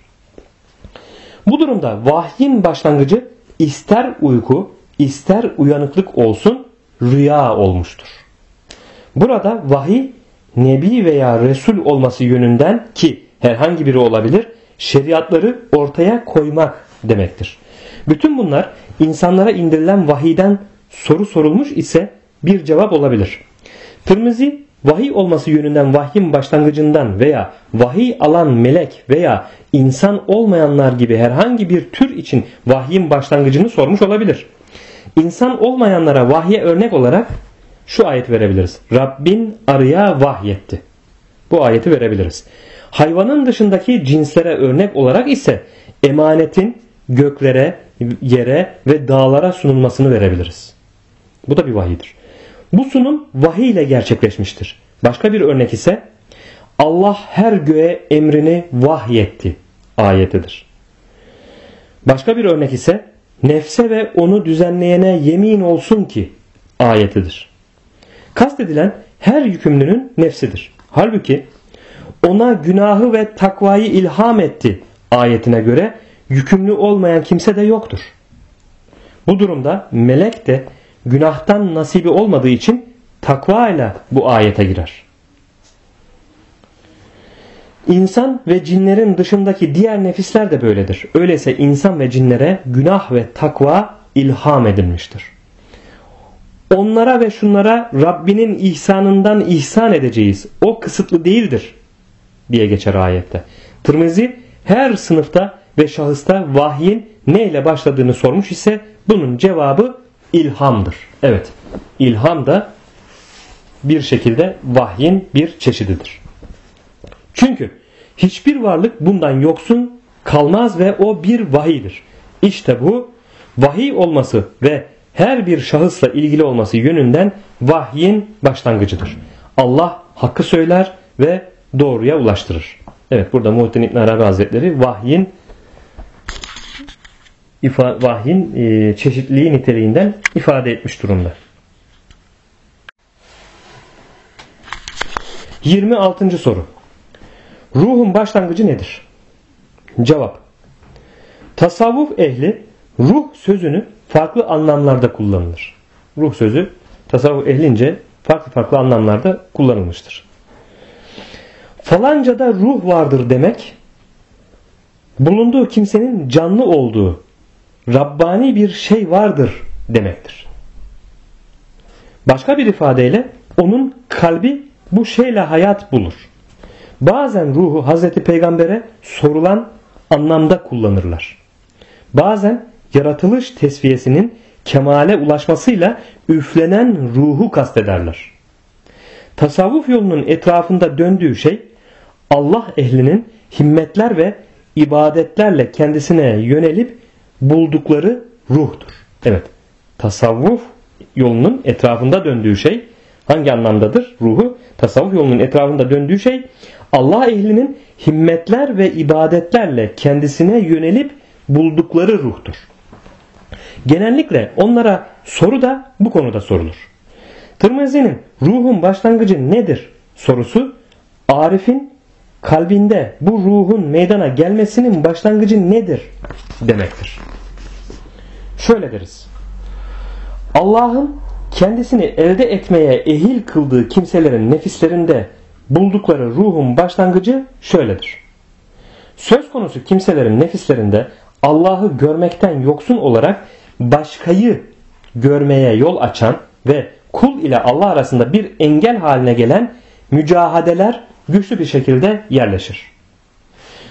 Bu durumda vahyin başlangıcı ister uyku, ister uyanıklık olsun rüya olmuştur. Burada vahiy, nebi veya resul olması yönünden ki herhangi biri olabilir, şeriatları ortaya koymak demektir. Bütün bunlar insanlara indirilen vahiyden soru sorulmuş ise bir cevap olabilir. Tirmizi, vahiy olması yönünden vahyin başlangıcından veya vahiy alan melek veya insan olmayanlar gibi herhangi bir tür için vahyin başlangıcını sormuş olabilir. İnsan olmayanlara vahye örnek olarak şu ayet verebiliriz. Rabbin arıya vahyetti. Bu ayeti verebiliriz. Hayvanın dışındaki cinslere örnek olarak ise emanetin göklere, yere ve dağlara sunulmasını verebiliriz. Bu da bir vahiydir. Bu sunum vahiy ile gerçekleşmiştir. Başka bir örnek ise Allah her göğe emrini vahyetti ayetidir. Başka bir örnek ise nefse ve onu düzenleyene yemin olsun ki ayetidir. Kastedilen her yükümlünün nefsidir. Halbuki ona günahı ve takvayı ilham etti ayetine göre yükümlü olmayan kimse de yoktur. Bu durumda melek de günahtan nasibi olmadığı için takva ile bu ayete girer. İnsan ve cinlerin dışındaki diğer nefisler de böyledir. Öyleyse insan ve cinlere günah ve takva ilham edilmiştir. Onlara ve şunlara Rabbinin ihsanından ihsan edeceğiz. O kısıtlı değildir diye geçer ayette. Tirmizi her sınıfta ve şahısta vahyin neyle başladığını sormuş ise bunun cevabı ilhamdır. Evet, ilham da bir şekilde vahyin bir çeşididir. Çünkü hiçbir varlık bundan yoksun kalmaz ve o bir vahiydir. İşte bu vahiy olması ve her bir şahısla ilgili olması yönünden vahyin başlangıcıdır. Allah hakkı söyler ve doğruya ulaştırır. Evet, burada Muhittin İbn Arabi Hazretleri vahyin çeşitliliği niteliğinden ifade etmiş durumda. 26. soru. Ruhun başlangıcı nedir? Cevap. Tasavvuf ehli ruh sözünü farklı anlamlarda kullanılır. Ruh sözü tasavvuf ehlince farklı anlamlarda kullanılmıştır. Falancada ruh vardır demek, bulunduğu kimsenin canlı olduğu, Rabbani bir şey vardır demektir. Başka bir ifadeyle onun kalbi bu şeyle hayat bulur. Bazen ruhu Hazreti Peygamber'e sorulan anlamda kullanırlar. Bazen yaratılış tesviyesinin kemale ulaşmasıyla üflenen ruhu kastederler. Tasavvuf yolunun etrafında döndüğü şey Allah ehlinin himmetler ve ibadetlerle kendisine yönelip buldukları ruhtur. Evet, tasavvuf yolunun etrafında döndüğü şey hangi anlamdadır? Ruhu, tasavvuf yolunun etrafında döndüğü şey Allah ehlinin himmetler ve ibadetlerle kendisine yönelip buldukları ruhtur. Genellikle onlara soru da bu konuda sorulur. Tirmizi'nin ruhun başlangıcı nedir sorusu, Arif'in kalbinde bu ruhun meydana gelmesinin başlangıcı nedir demektir. Şöyle deriz. Allah'ın kendisini elde etmeye ehil kıldığı kimselerin nefislerinde buldukları ruhun başlangıcı şöyledir. Söz konusu kimselerin nefislerinde Allah'ı görmekten yoksun olarak başkayı görmeye yol açan ve kul ile Allah arasında bir engel haline gelen mücahadeler güçlü bir şekilde yerleşir.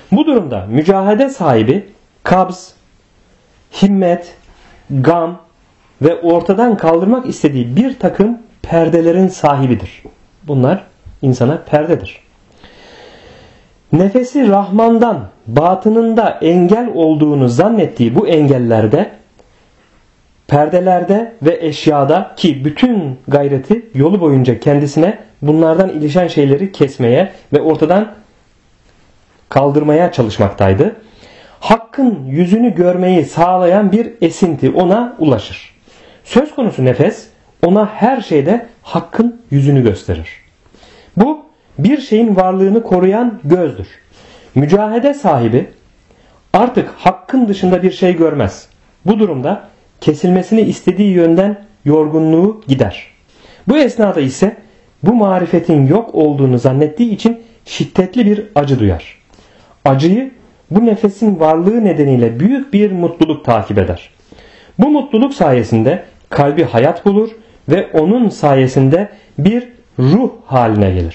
Bu durumda mücahede sahibi kabz, himmet, gam ve ortadan kaldırmak istediği bir takım perdelerin sahibidir. Bunlar insana perdedir. Nefesi Rahman'dan batınında engel olduğunu zannettiği bu engellerde, perdelerde ve eşyada ki bütün gayreti yolu boyunca kendisine bunlardan ilişen şeyleri kesmeye ve ortadan kaldırmaya çalışmaktaydı. Hakkın yüzünü görmeyi sağlayan bir esinti ona ulaşır. Söz konusu nefes ona her şeyde hakkın yüzünü gösterir. Bu bir şeyin varlığını koruyan gözdür. Mücahede sahibi artık hakkın dışında bir şey görmez. Bu durumda kesilmesini istediği yönden yorgunluğu gider. Bu esnada ise bu marifetin yok olduğunu zannettiği için şiddetli bir acı duyar. Acıyı bu nefesin varlığı nedeniyle büyük bir mutluluk takip eder. Bu mutluluk sayesinde kalbi hayat bulur ve onun sayesinde bir ruh haline gelir.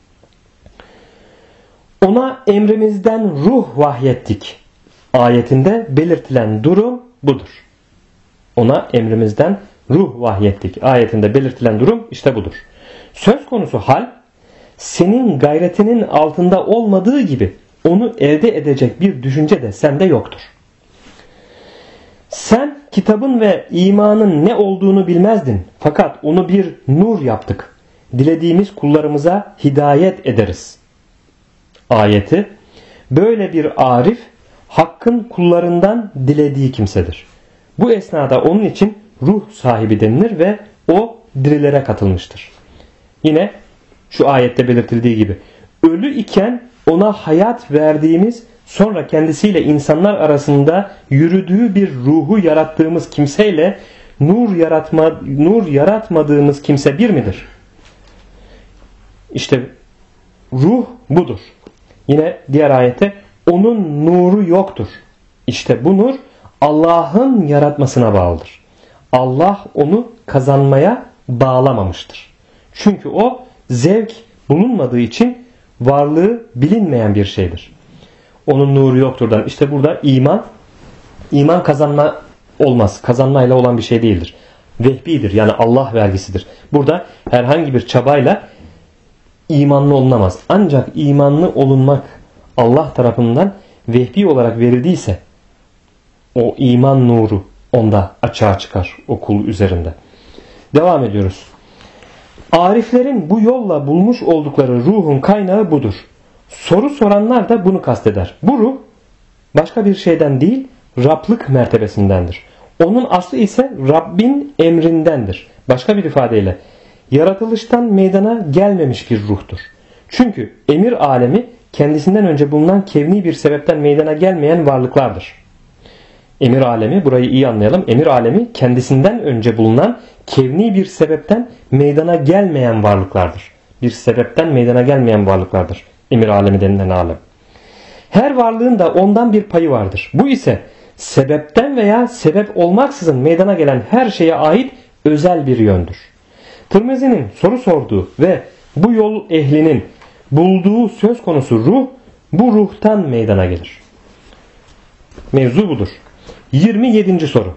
Ona emrimizden ruh vahyettik ayetinde belirtilen durum budur. Ona emrimizden ruh vahyettik ayetinde belirtilen durum işte budur. Söz konusu hal senin gayretinin altında olmadığı gibi onu elde edecek bir düşünce de sende yoktur. Sen kitabın ve imanın ne olduğunu bilmezdin. Fakat onu bir nur yaptık. Dilediğimiz kullarımıza hidayet ederiz. Ayeti böyle bir arif hakkın kullarından dilediği kimsedir. Bu esnada onun için ruh sahibi denilir ve o dirilere katılmıştır. Yine şu ayette belirtildiği gibi ölü iken ona hayat verdiğimiz, sonra kendisiyle insanlar arasında yürüdüğü bir ruhu yarattığımız kimseyle nur yaratmadığımız kimse bir midir? İşte ruh budur. Yine diğer ayette onun nuru yoktur. İşte bu nur Allah'ın yaratmasına bağlıdır. Allah onu kazanmaya bağlamamıştır. Çünkü o zevk bulunmadığı için varlığı bilinmeyen bir şeydir. Onun nuru yokturdan. İşte burada iman kazanma olmaz. Kazanmayla olan bir şey değildir. Vehbidir. Yani Allah vergisidir. Burada herhangi bir çabayla imanlı olunamaz. Ancak imanlı olunmak Allah tarafından vehbi olarak verildiyse o iman nuru onda açığa çıkar o kul üzerinde. Devam ediyoruz. Ariflerin bu yolla bulmuş oldukları ruhun kaynağı budur. Soru soranlar da bunu kasteder. Bu ruh başka bir şeyden değil, Rablık mertebesindendir. Onun aslı ise Rabbin emrindendir. Başka bir ifadeyle yaratılıştan meydana gelmemiş bir ruhtur. Çünkü emir alemi kendisinden önce bulunan kevni bir sebepten meydana gelmeyen varlıklardır. Emir alemi, burayı iyi anlayalım. Emir alemi kendisinden önce bulunan kevni bir sebepten meydana gelmeyen varlıklardır. Bir sebepten meydana gelmeyen varlıklardır. Emir alemi denilen alem. Her varlığın da ondan bir payı vardır. Bu ise sebepten veya sebep olmaksızın meydana gelen her şeye ait özel bir yöndür. Tirmizi'nin soru sorduğu ve bu yol ehlinin bulduğu söz konusu ruh bu ruhtan meydana gelir. Mevzu budur. 27. soru.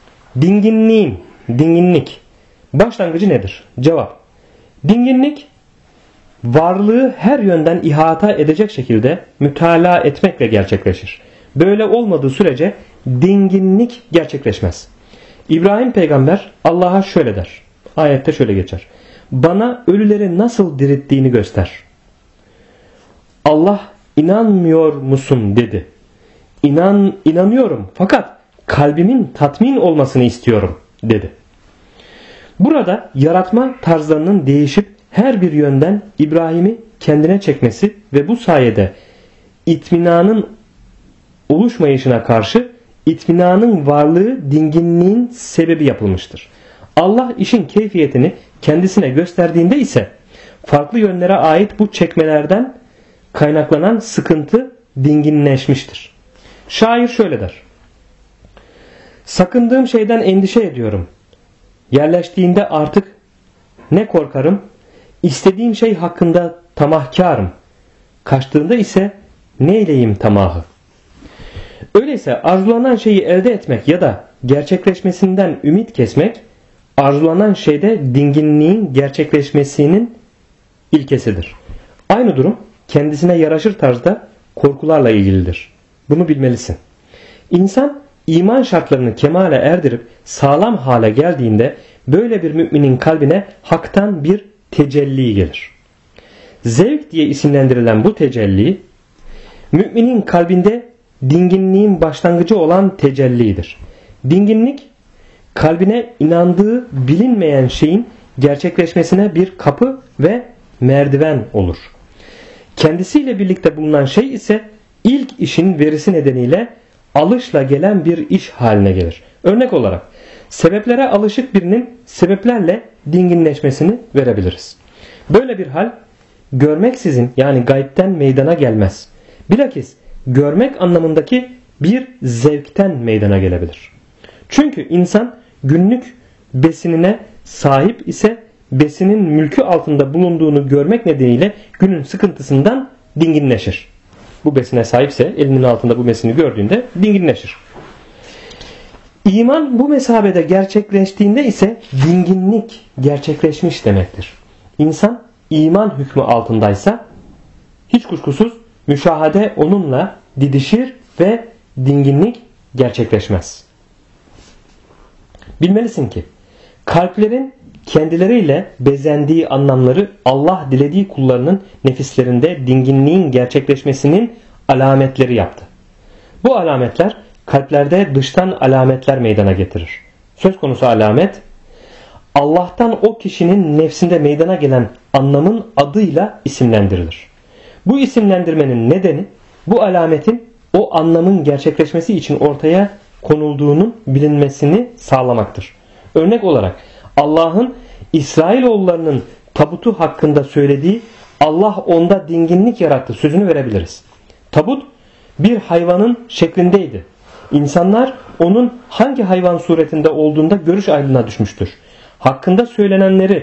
Dinginlik başlangıcı nedir? Cevap. Dinginlik varlığı her yönden ihata edecek şekilde mütalaa etmekle gerçekleşir. Böyle olmadığı sürece dinginlik gerçekleşmez. İbrahim peygamber Allah'a şöyle der. Ayette şöyle geçer. Bana ölüleri nasıl dirilttiğini göster. Allah inanmıyor musun dedi. İnanıyorum fakat kalbimin tatmin olmasını istiyorum dedi. Burada yaratma tarzlarının değişip her bir yönden İbrahim'i kendine çekmesi ve bu sayede itminanın oluşmayışına karşı itminanın varlığı dinginliğin sebebi yapılmıştır. Allah işin keyfiyetini kendisine gösterdiğinde ise farklı yönlere ait bu çekmelerden kaynaklanan sıkıntı dinginleşmiştir. Şair şöyle der. Sakındığım şeyden endişe ediyorum. Yerleştiğinde artık ne korkarım? İstediğim şey hakkında tamahkarım. Kaçtığında ise neyleyim tamahı. Öyleyse arzulanan şeyi elde etmek ya da gerçekleşmesinden ümit kesmek, arzulanan şeyde dinginliğin gerçekleşmesinin ilkesidir. Aynı durum kendisine yaraşır tarzda korkularla ilgilidir. Bunu bilmelisin. İnsan iman şartlarını kemale erdirip sağlam hale geldiğinde böyle bir müminin kalbine haktan bir tecelli gelir. Zevk diye isimlendirilen bu tecelli, müminin kalbinde dinginliğin başlangıcı olan tecellidir. Dinginlik, kalbine inandığı bilinmeyen şeyin gerçekleşmesine bir kapı ve merdiven olur. Kendisiyle birlikte bulunan şey ise ilk işin verisi nedeniyle alışla gelen bir iş haline gelir. Örnek olarak sebeplere alışık birinin sebeplerle dinginleşmesini verebiliriz. Böyle bir hal görmeksizin, yani gaybten meydana gelmez. Bilakis görmek anlamındaki bir zevkten meydana gelebilir. Çünkü insan günlük besinine sahip ise besinin mülkü altında bulunduğunu görmek nedeniyle günün sıkıntısından dinginleşir. Bu besine sahipse elinin altında bu besini gördüğünde dinginleşir. İman bu mesabede gerçekleştiğinde ise dinginlik gerçekleşmiş demektir. İnsan iman hükmü altındaysa hiç kuşkusuz müşahede onunla didişir ve dinginlik gerçekleşmez. Bilmelisin ki kalplerin kendileriyle bezendiği anlamları Allah dilediği kullarının nefislerinde dinginliğin gerçekleşmesinin alametleri yaptı. Bu alametler kalplerde dıştan alametler meydana getirir. Söz konusu alamet, Allah'tan o kişinin nefsinde meydana gelen anlamın adıyla isimlendirilir. Bu isimlendirmenin nedeni bu alametin o anlamın gerçekleşmesi için ortaya konulduğunun bilinmesini sağlamaktır. Örnek olarak Allah'ın İsrailoğullarının tabutu hakkında söylediği Allah onda dinginlik yarattı sözünü verebiliriz. Tabut bir hayvanın şeklindeydi. İnsanlar onun hangi hayvan suretinde olduğunda görüş ayrılığına düşmüştür. Hakkında söylenenleri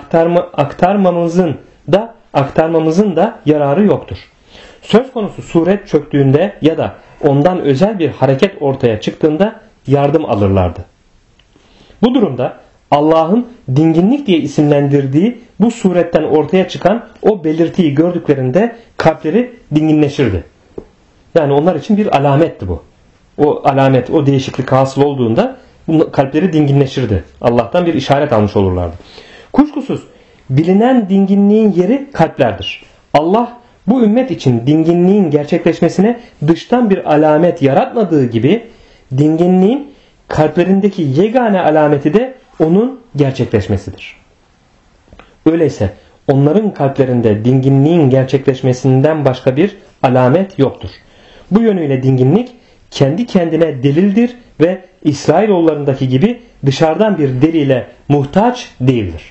aktarmamızın da yararı yoktur. Söz konusu suret çöktüğünde ya da ondan özel bir hareket ortaya çıktığında yardım alırlardı. Bu durumda Allah'ın dinginlik diye isimlendirdiği bu suretten ortaya çıkan o belirtiyi gördüklerinde kalpleri dinginleşirdi. Yani onlar için bir alametti bu. O alamet, o değişiklik hasıl olduğunda kalpleri dinginleşirdi. Allah'tan bir işaret almış olurlardı. Kuşkusuz bilinen dinginliğin yeri kalplerdir. Allah bu ümmet için dinginliğin gerçekleşmesine dıştan bir alamet yaratmadığı gibi dinginliğin kalplerindeki yegane alameti de onun gerçekleşmesidir. Öyleyse onların kalplerinde dinginliğin gerçekleşmesinden başka bir alamet yoktur. Bu yönüyle dinginlik kendi kendine delildir ve İsrailoğullarındaki gibi dışarıdan bir delile muhtaç değildir.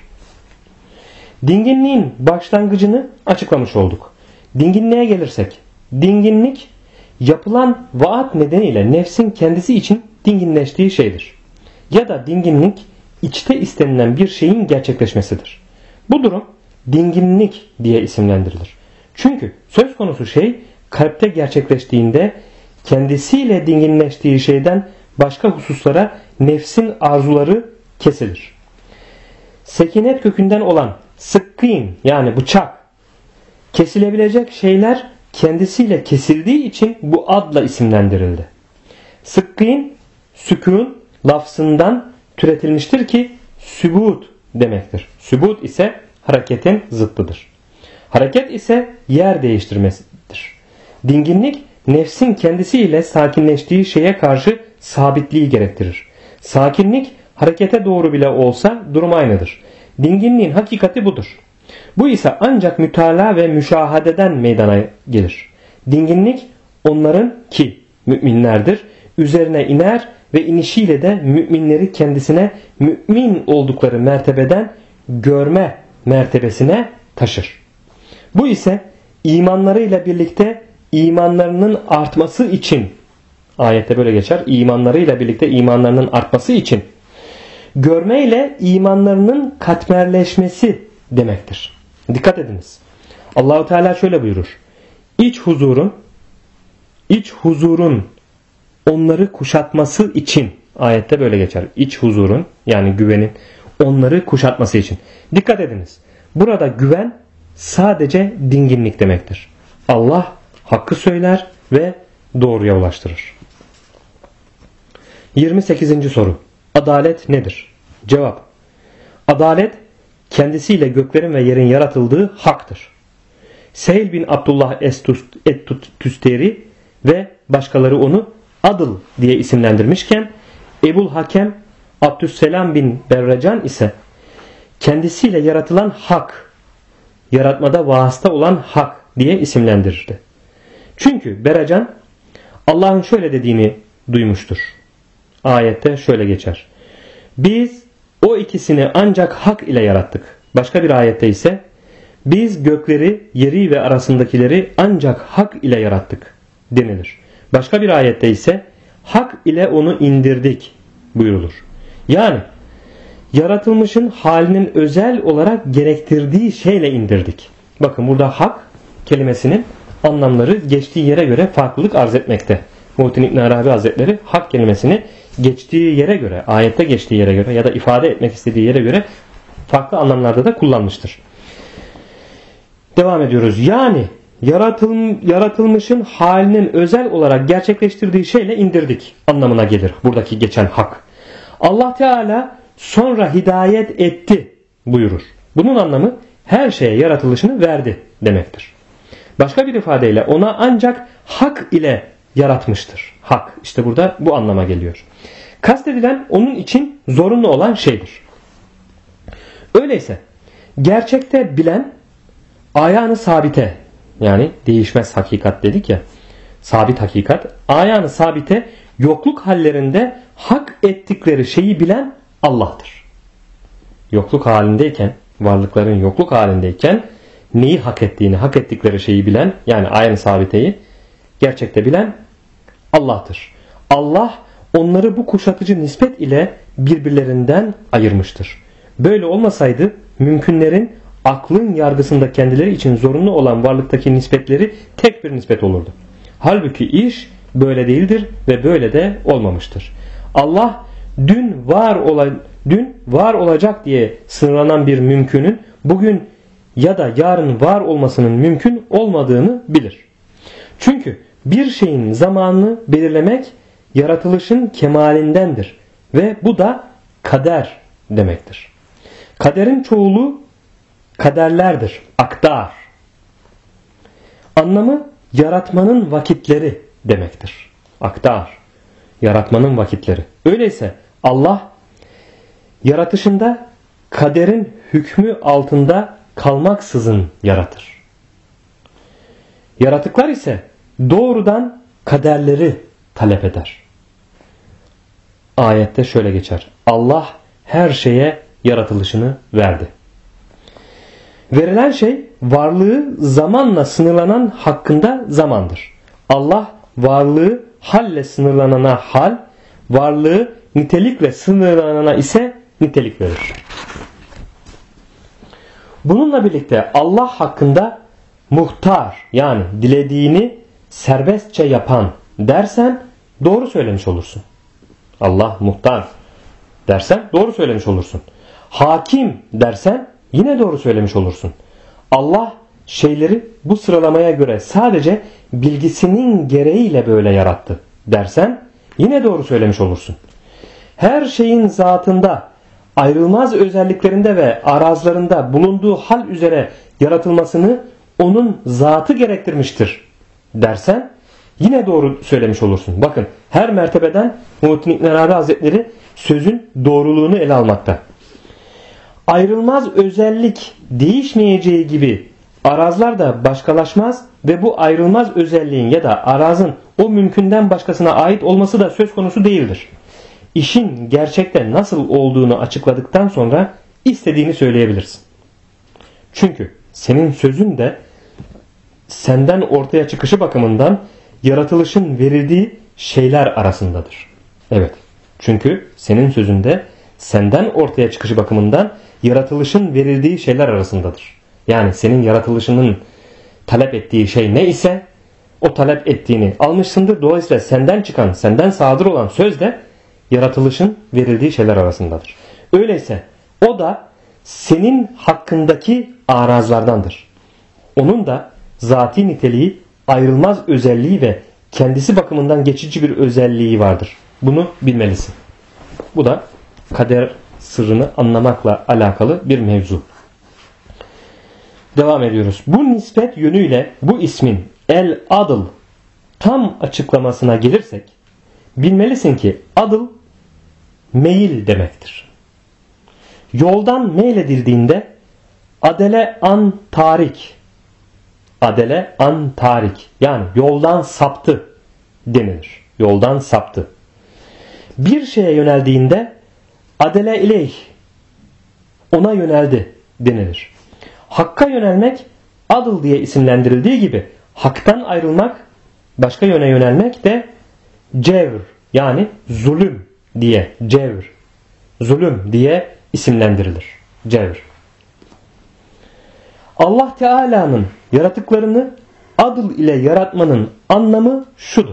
Dinginliğin başlangıcını açıklamış olduk. Dinginliğe gelirsek, dinginlik yapılan vaat nedeniyle nefsin kendisi için dinginleştiği şeydir. Ya da dinginlik içte istenilen bir şeyin gerçekleşmesidir. Bu durum dinginlik diye isimlendirilir. Çünkü söz konusu şey kalpte gerçekleştiğinde kendisiyle dinginleştiği şeyden başka hususlara nefsin arzuları kesilir. Sekinet kökünden olan sıkkîn, yani bıçak, kesilebilecek şeyler kendisiyle kesildiği için bu adla isimlendirildi. Sıkkîn, sükûn lafzından türetilmiştir ki sübut demektir. Sübut ise hareketin zıttıdır. Hareket ise yer değiştirmesidir. Dinginlik nefsin kendisiyle sakinleştiği şeye karşı sabitliği gerektirir. Sakinlik harekete doğru bile olsa durum aynıdır. Dinginliğin hakikati budur. Bu ise ancak mütalaa ve müşahadeden meydana gelir. Dinginlik onların ki müminlerdir üzerine iner ve inişiyle de müminleri kendisine mümin oldukları mertebeden görme mertebesine taşır. Bu ise imanlarıyla birlikte imanlarının artması için, ayette böyle geçer, imanlarıyla birlikte imanlarının artması için görmeyle imanlarının katmerleşmesi demektir. Dikkat ediniz. Allahu Teala şöyle buyurur. İç huzurun iç huzurun onları kuşatması için, ayette böyle geçer. İç huzurun, yani güvenin onları kuşatması için. Dikkat ediniz. Burada güven sadece dinginlik demektir. Allah hakkı söyler ve doğruya ulaştırır. 28. soru. Adalet nedir? Cevap. Adalet kendisiyle göklerin ve yerin yaratıldığı haktır. Sehil bin Abdullah et-Tüsteri ve başkaları onu adıl diye isimlendirmişken Ebul Hakem Abdüsselam bin Berracan ise kendisiyle yaratılan hak, yaratmada vasıta olan hak diye isimlendirirdi. Çünkü Berracan Allah'ın şöyle dediğini duymuştur. Ayette şöyle geçer. Biz o ikisini ancak hak ile yarattık. Başka bir ayette ise biz gökleri, yeri ve arasındakileri ancak hak ile yarattık denilir. Başka bir ayette ise hak ile onu indirdik buyurulur. Yani yaratılmışın halinin özel olarak gerektirdiği şeyle indirdik. Bakın burada hak kelimesinin anlamları geçtiği yere göre farklılık arz etmekte. Muhittin İbn Arabi Hazretleri hak kelimesini geçtiği yere göre, ayette geçtiği yere göre ya da ifade etmek istediği yere göre farklı anlamlarda da kullanmıştır. Devam ediyoruz. Yani yaratılmışın halinin özel olarak gerçekleştirdiği şeyle indirdik anlamına gelir buradaki geçen hak. Allah Teala sonra hidayet etti buyurur. Bunun anlamı her şeye yaratılışını verdi demektir. Başka bir ifadeyle ona ancak hak ile yaratmıştır. Hak işte burada bu anlama geliyor. Kastedilen onun için zorunlu olan şeydir. Öyleyse gerçekte bilen ayağını sabite, yani değişmez hakikat dedik ya, sabit hakikat, ayağını sabite yokluk hallerinde hak ettikleri şeyi bilen Allah'tır. Yokluk halindeyken, varlıkların yokluk halindeyken neyi hak ettiğini, hak ettikleri şeyi bilen, yani ayağını sabiteyi gerçekte bilen Allah'tır. Allah onları bu kuşatıcı nispet ile birbirlerinden ayırmıştır. Böyle olmasaydı mümkünlerin aklın yargısında kendileri için zorunlu olan varlıktaki nispetleri tek bir nispet olurdu. Halbuki iş böyle değildir ve böyle de olmamıştır. Allah dün var olacak diye sınırlanan bir mümkünün bugün ya da yarın var olmasının mümkün olmadığını bilir. Çünkü bir şeyin zamanını belirlemek yaratılışın kemalindendir ve bu da kader demektir. Kaderin çoğulu kaderlerdir, akdar. Anlamı yaratmanın vakitleri demektir. Akdar, yaratmanın vakitleri. Öyleyse Allah yaratışında kaderin hükmü altında kalmaksızın yaratır. Yaratıklar ise doğrudan kaderleri talep eder. Ayette şöyle geçer. Allah her şeye yaratılışını verdi. Verilen şey varlığı zamanla sınırlanan hakkında zamandır. Allah varlığı halle sınırlanana hal, varlığı nitelikle sınırlanana ise nitelik verir. Bununla birlikte Allah hakkında muhtar, yani dilediğini serbestçe yapan dersen doğru söylemiş olursun. Allah muhtar dersen doğru söylemiş olursun. Hakim dersen yine doğru söylemiş olursun. Allah şeyleri bu sıralamaya göre sadece bilgisinin gereğiyle böyle yarattı dersen yine doğru söylemiş olursun. Her şeyin zatında, ayrılmaz özelliklerinde ve arazlarında bulunduğu hal üzere yaratılmasını onun zatı gerektirmiştir dersen yine doğru söylemiş olursun. Bakın her mertebeden Muhittin İbn Arabi Hazretleri sözün doğruluğunu ele almakta. Ayrılmaz özellik değişmeyeceği gibi arazlar da başkalaşmaz ve bu ayrılmaz özelliğin ya da arazın o mümkünden başkasına ait olması da söz konusu değildir. İşin gerçekte nasıl olduğunu açıkladıktan sonra istediğini söyleyebilirsin. Çünkü senin sözün de senden ortaya çıkışı bakımından yaratılışın verildiği şeyler arasındadır. Evet. Çünkü senin sözünde senden ortaya çıkışı bakımından yaratılışın verildiği şeyler arasındadır. Yani senin yaratılışının talep ettiği şey ne ise o talep ettiğini almışsındır. Dolayısıyla senden çıkan, senden sadır olan söz de yaratılışın verildiği şeyler arasındadır. Öyleyse o da senin hakkındaki arazlardandır. Onun da zati niteliği, ayrılmaz özelliği ve kendisi bakımından geçici bir özelliği vardır. Bunu bilmelisin. Bu da kader sırrını anlamakla alakalı bir mevzu. Devam ediyoruz. Bu nispet yönüyle bu ismin El-Adıl tam açıklamasına gelirsek, bilmelisin ki adıl meyil demektir. Yoldan meyledildiğinde adele an tarik, adele an tarik, yani yoldan saptı denilir. Yoldan saptı. Bir şeye yöneldiğinde adele ileyh, ona yöneldi denilir. Hakka yönelmek adıl diye isimlendirildiği gibi haktan ayrılmak, başka yöne yönelmek de cevr, yani zulüm diye, cevr, zulüm diye isimlendirilir. Cevr. Allah Teala'nın yaratıklarını adıl ile yaratmanın anlamı şudur.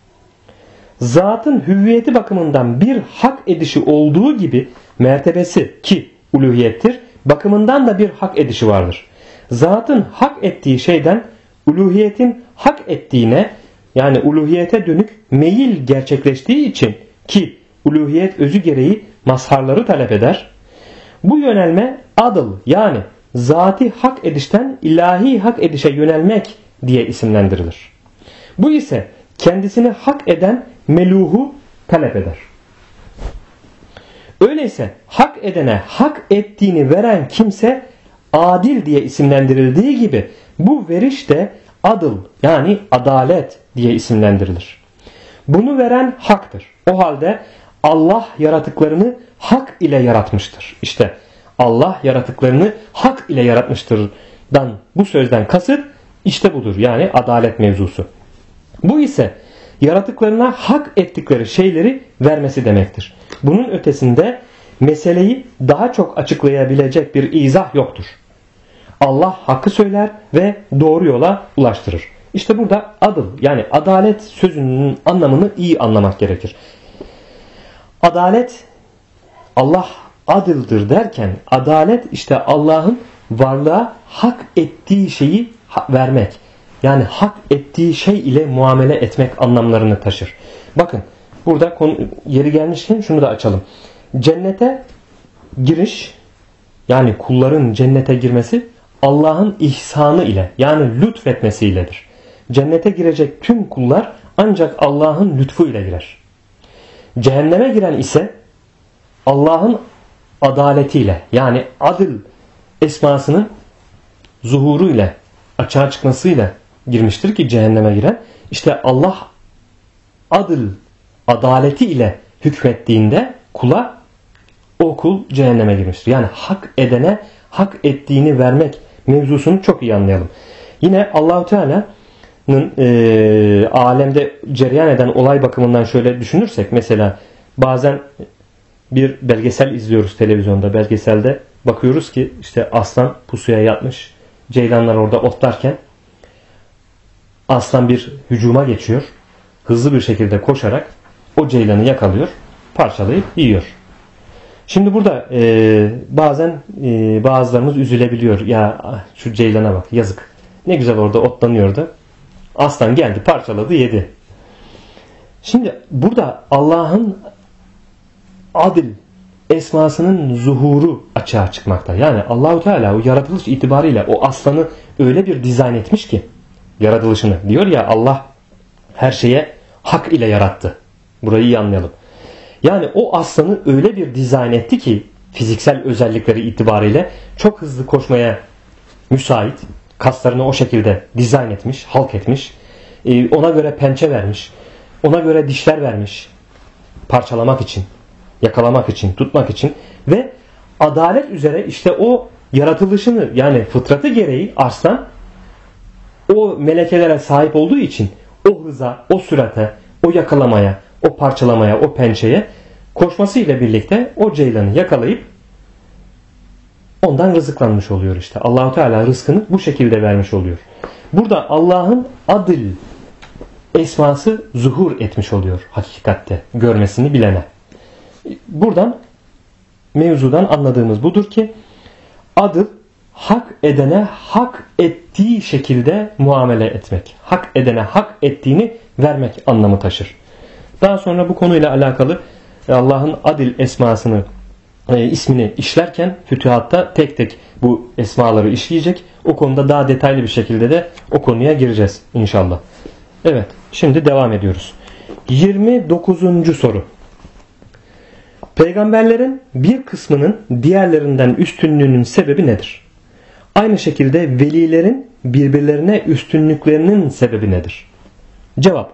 Zatın hüviyeti bakımından bir hak edişi olduğu gibi mertebesi ki uluhiyettir, bakımından da bir hak edişi vardır. Zatın hak ettiği şeyden uluhiyetin hak ettiğine, yani uluhiyete dönük meyil gerçekleştiği için ki uluhiyet özü gereği mazharları talep eder. Bu yönelme adıl, yani zati hak edişten ilahi hak edişe yönelmek diye isimlendirilir. Bu ise kendisini hak eden meluhu talep eder. Öyleyse hak edene hak ettiğini veren kimse adil diye isimlendirildiği gibi bu veriş de adıl, yani adalet diye isimlendirilir. Bunu veren haktır. O halde Allah yaratıklarını hak ile yaratmıştır. İşte Allah yaratıklarını hak ile yaratmıştırdan bu sözden kasıt işte budur, yani adalet mevzusu. Bu ise yaratıklarına hak ettikleri şeyleri vermesi demektir. Bunun ötesinde meseleyi daha çok açıklayabilecek bir izah yoktur. Allah hakkı söyler ve doğru yola ulaştırır. İşte burada adıl, yani adalet sözünün anlamını iyi anlamak gerekir. Adalet, Allah adıldır derken adalet işte Allah'ın varlığa hak ettiği şeyi vermek. Yani hak ettiği şey ile muamele etmek anlamlarını taşır. Bakın burada yeri gelmişken şunu da açalım. Cennete giriş, yani kulların cennete girmesi Allah'ın ihsanı ile, yani lütfetmesiyledir. Cennete girecek tüm kullar ancak Allah'ın lütfu ile girer. Cehenneme giren ise Allah'ın adaletiyle, yani adil esmasının zuhuru ile, açığa çıkmasıyla girmiştir ki cehenneme giren. İşte Allah adil, adaleti ile hükmettiğinde kula, o kul cehenneme girmiştir. Yani hak edene hak ettiğini vermek mevzusunu çok iyi anlayalım. Yine Allah-u Teala'nın alemde cereyan eden olay bakımından şöyle düşünürsek, mesela bazen bir belgesel izliyoruz televizyonda. Belgeselde bakıyoruz ki işte aslan pusuya yatmış. Ceylanlar orada otlarken aslan bir hücuma geçiyor. Hızlı bir şekilde koşarak o ceylanı yakalıyor, parçalayıp yiyor. Şimdi burada bazen bazılarımız üzülebiliyor. Ya şu ceylana bak, yazık. Ne güzel orada otlanıyordu. Aslan geldi, parçaladı, yedi. Şimdi burada Allah'ın adil esmasının zuhuru açığa çıkmakta. Yani Allahu Teala o yaratılış itibariyle o aslanı öyle bir dizayn etmiş ki, yaratılışını diyor ya, Allah her şeye hak ile yarattı. Burayı iyi anlayalım. Yani o aslanı öyle bir dizayn etti ki fiziksel özellikleri itibariyle çok hızlı koşmaya müsait. Kaslarını o şekilde dizayn etmiş, halk etmiş. Ona göre pençe vermiş. Ona göre dişler vermiş. Parçalamak için, yakalamak için, tutmak için ve adalet üzere işte o yaratılışını, yani fıtratı gereği aslan o melekelere sahip olduğu için o hıza, o sürate, o yakalamaya, o parçalamaya, o pençeye koşmasıyla birlikte o ceylanı yakalayıp ondan rızıklanmış oluyor işte. Allah-u Teala rızkını bu şekilde vermiş oluyor. Burada Allah'ın adil esması zuhur etmiş oluyor hakikatte, görmesini bilene. Buradan, mevzudan anladığımız budur ki adıl hak edene hak ettiği şekilde muamele etmek. Hak edene hak ettiğini vermek anlamı taşır. Daha sonra bu konuyla alakalı Allah'ın adil esmasını, ismini işlerken fütühatta tek tek bu esmaları işleyecek. O konuda daha detaylı bir şekilde de o konuya gireceğiz inşallah. Evet, şimdi devam ediyoruz. 29. soru. Peygamberlerin bir kısmının diğerlerinden üstünlüğünün sebebi nedir? Aynı şekilde velilerin birbirlerine üstünlüklerinin sebebi nedir? Cevap.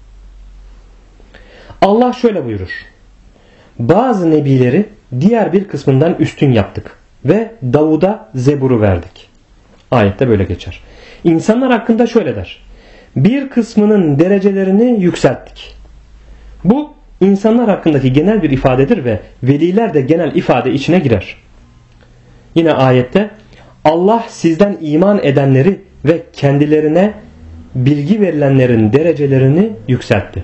Allah şöyle buyurur. Bazı nebileri diğer bir kısmından üstün yaptık ve Davud'a Zebur'u verdik. Ayette böyle geçer. İnsanlar hakkında şöyle der. Bir kısmının derecelerini yükselttik. Bu insanlar hakkındaki genel bir ifadedir ve veliler de genel ifade içine girer. Yine ayette Allah sizden iman edenleri ve kendilerine bilgi verilenlerin derecelerini yükseltti.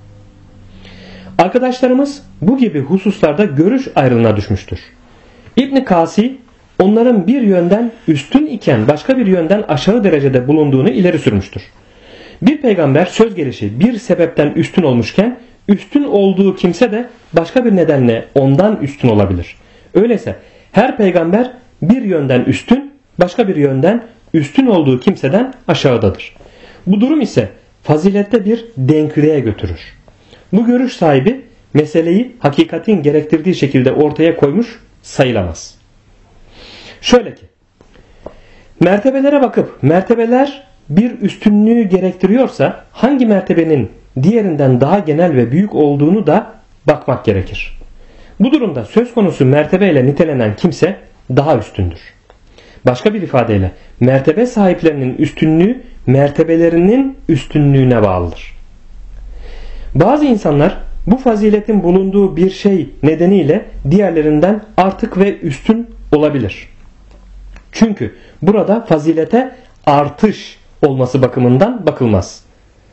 Arkadaşlarımız bu gibi hususlarda görüş ayrılığına düşmüştür. İbn Kasi onların bir yönden üstün iken başka bir yönden aşağı derecede bulunduğunu ileri sürmüştür. Bir peygamber söz gelişi bir sebepten üstün olmuşken üstün olduğu kimse de başka bir nedenle ondan üstün olabilir. Öyleyse her peygamber bir yönden üstün, başka bir yönden üstün olduğu kimseden aşağıdadır. Bu durum ise fazilette bir denkliğe götürür. Bu görüş sahibi meseleyi hakikatin gerektirdiği şekilde ortaya koymuş sayılamaz. Şöyle ki, mertebelere bakıp mertebeler bir üstünlüğü gerektiriyorsa hangi mertebenin diğerinden daha genel ve büyük olduğunu da bakmak gerekir. Bu durumda söz konusu mertebeyle nitelenen kimse daha üstündür. Başka bir ifadeyle mertebe sahiplerinin üstünlüğü mertebelerinin üstünlüğüne bağlıdır. Bazı insanlar bu faziletin bulunduğu bir şey nedeniyle diğerlerinden artık ve üstün olabilir. Çünkü burada fazilete artış olması bakımından bakılmaz.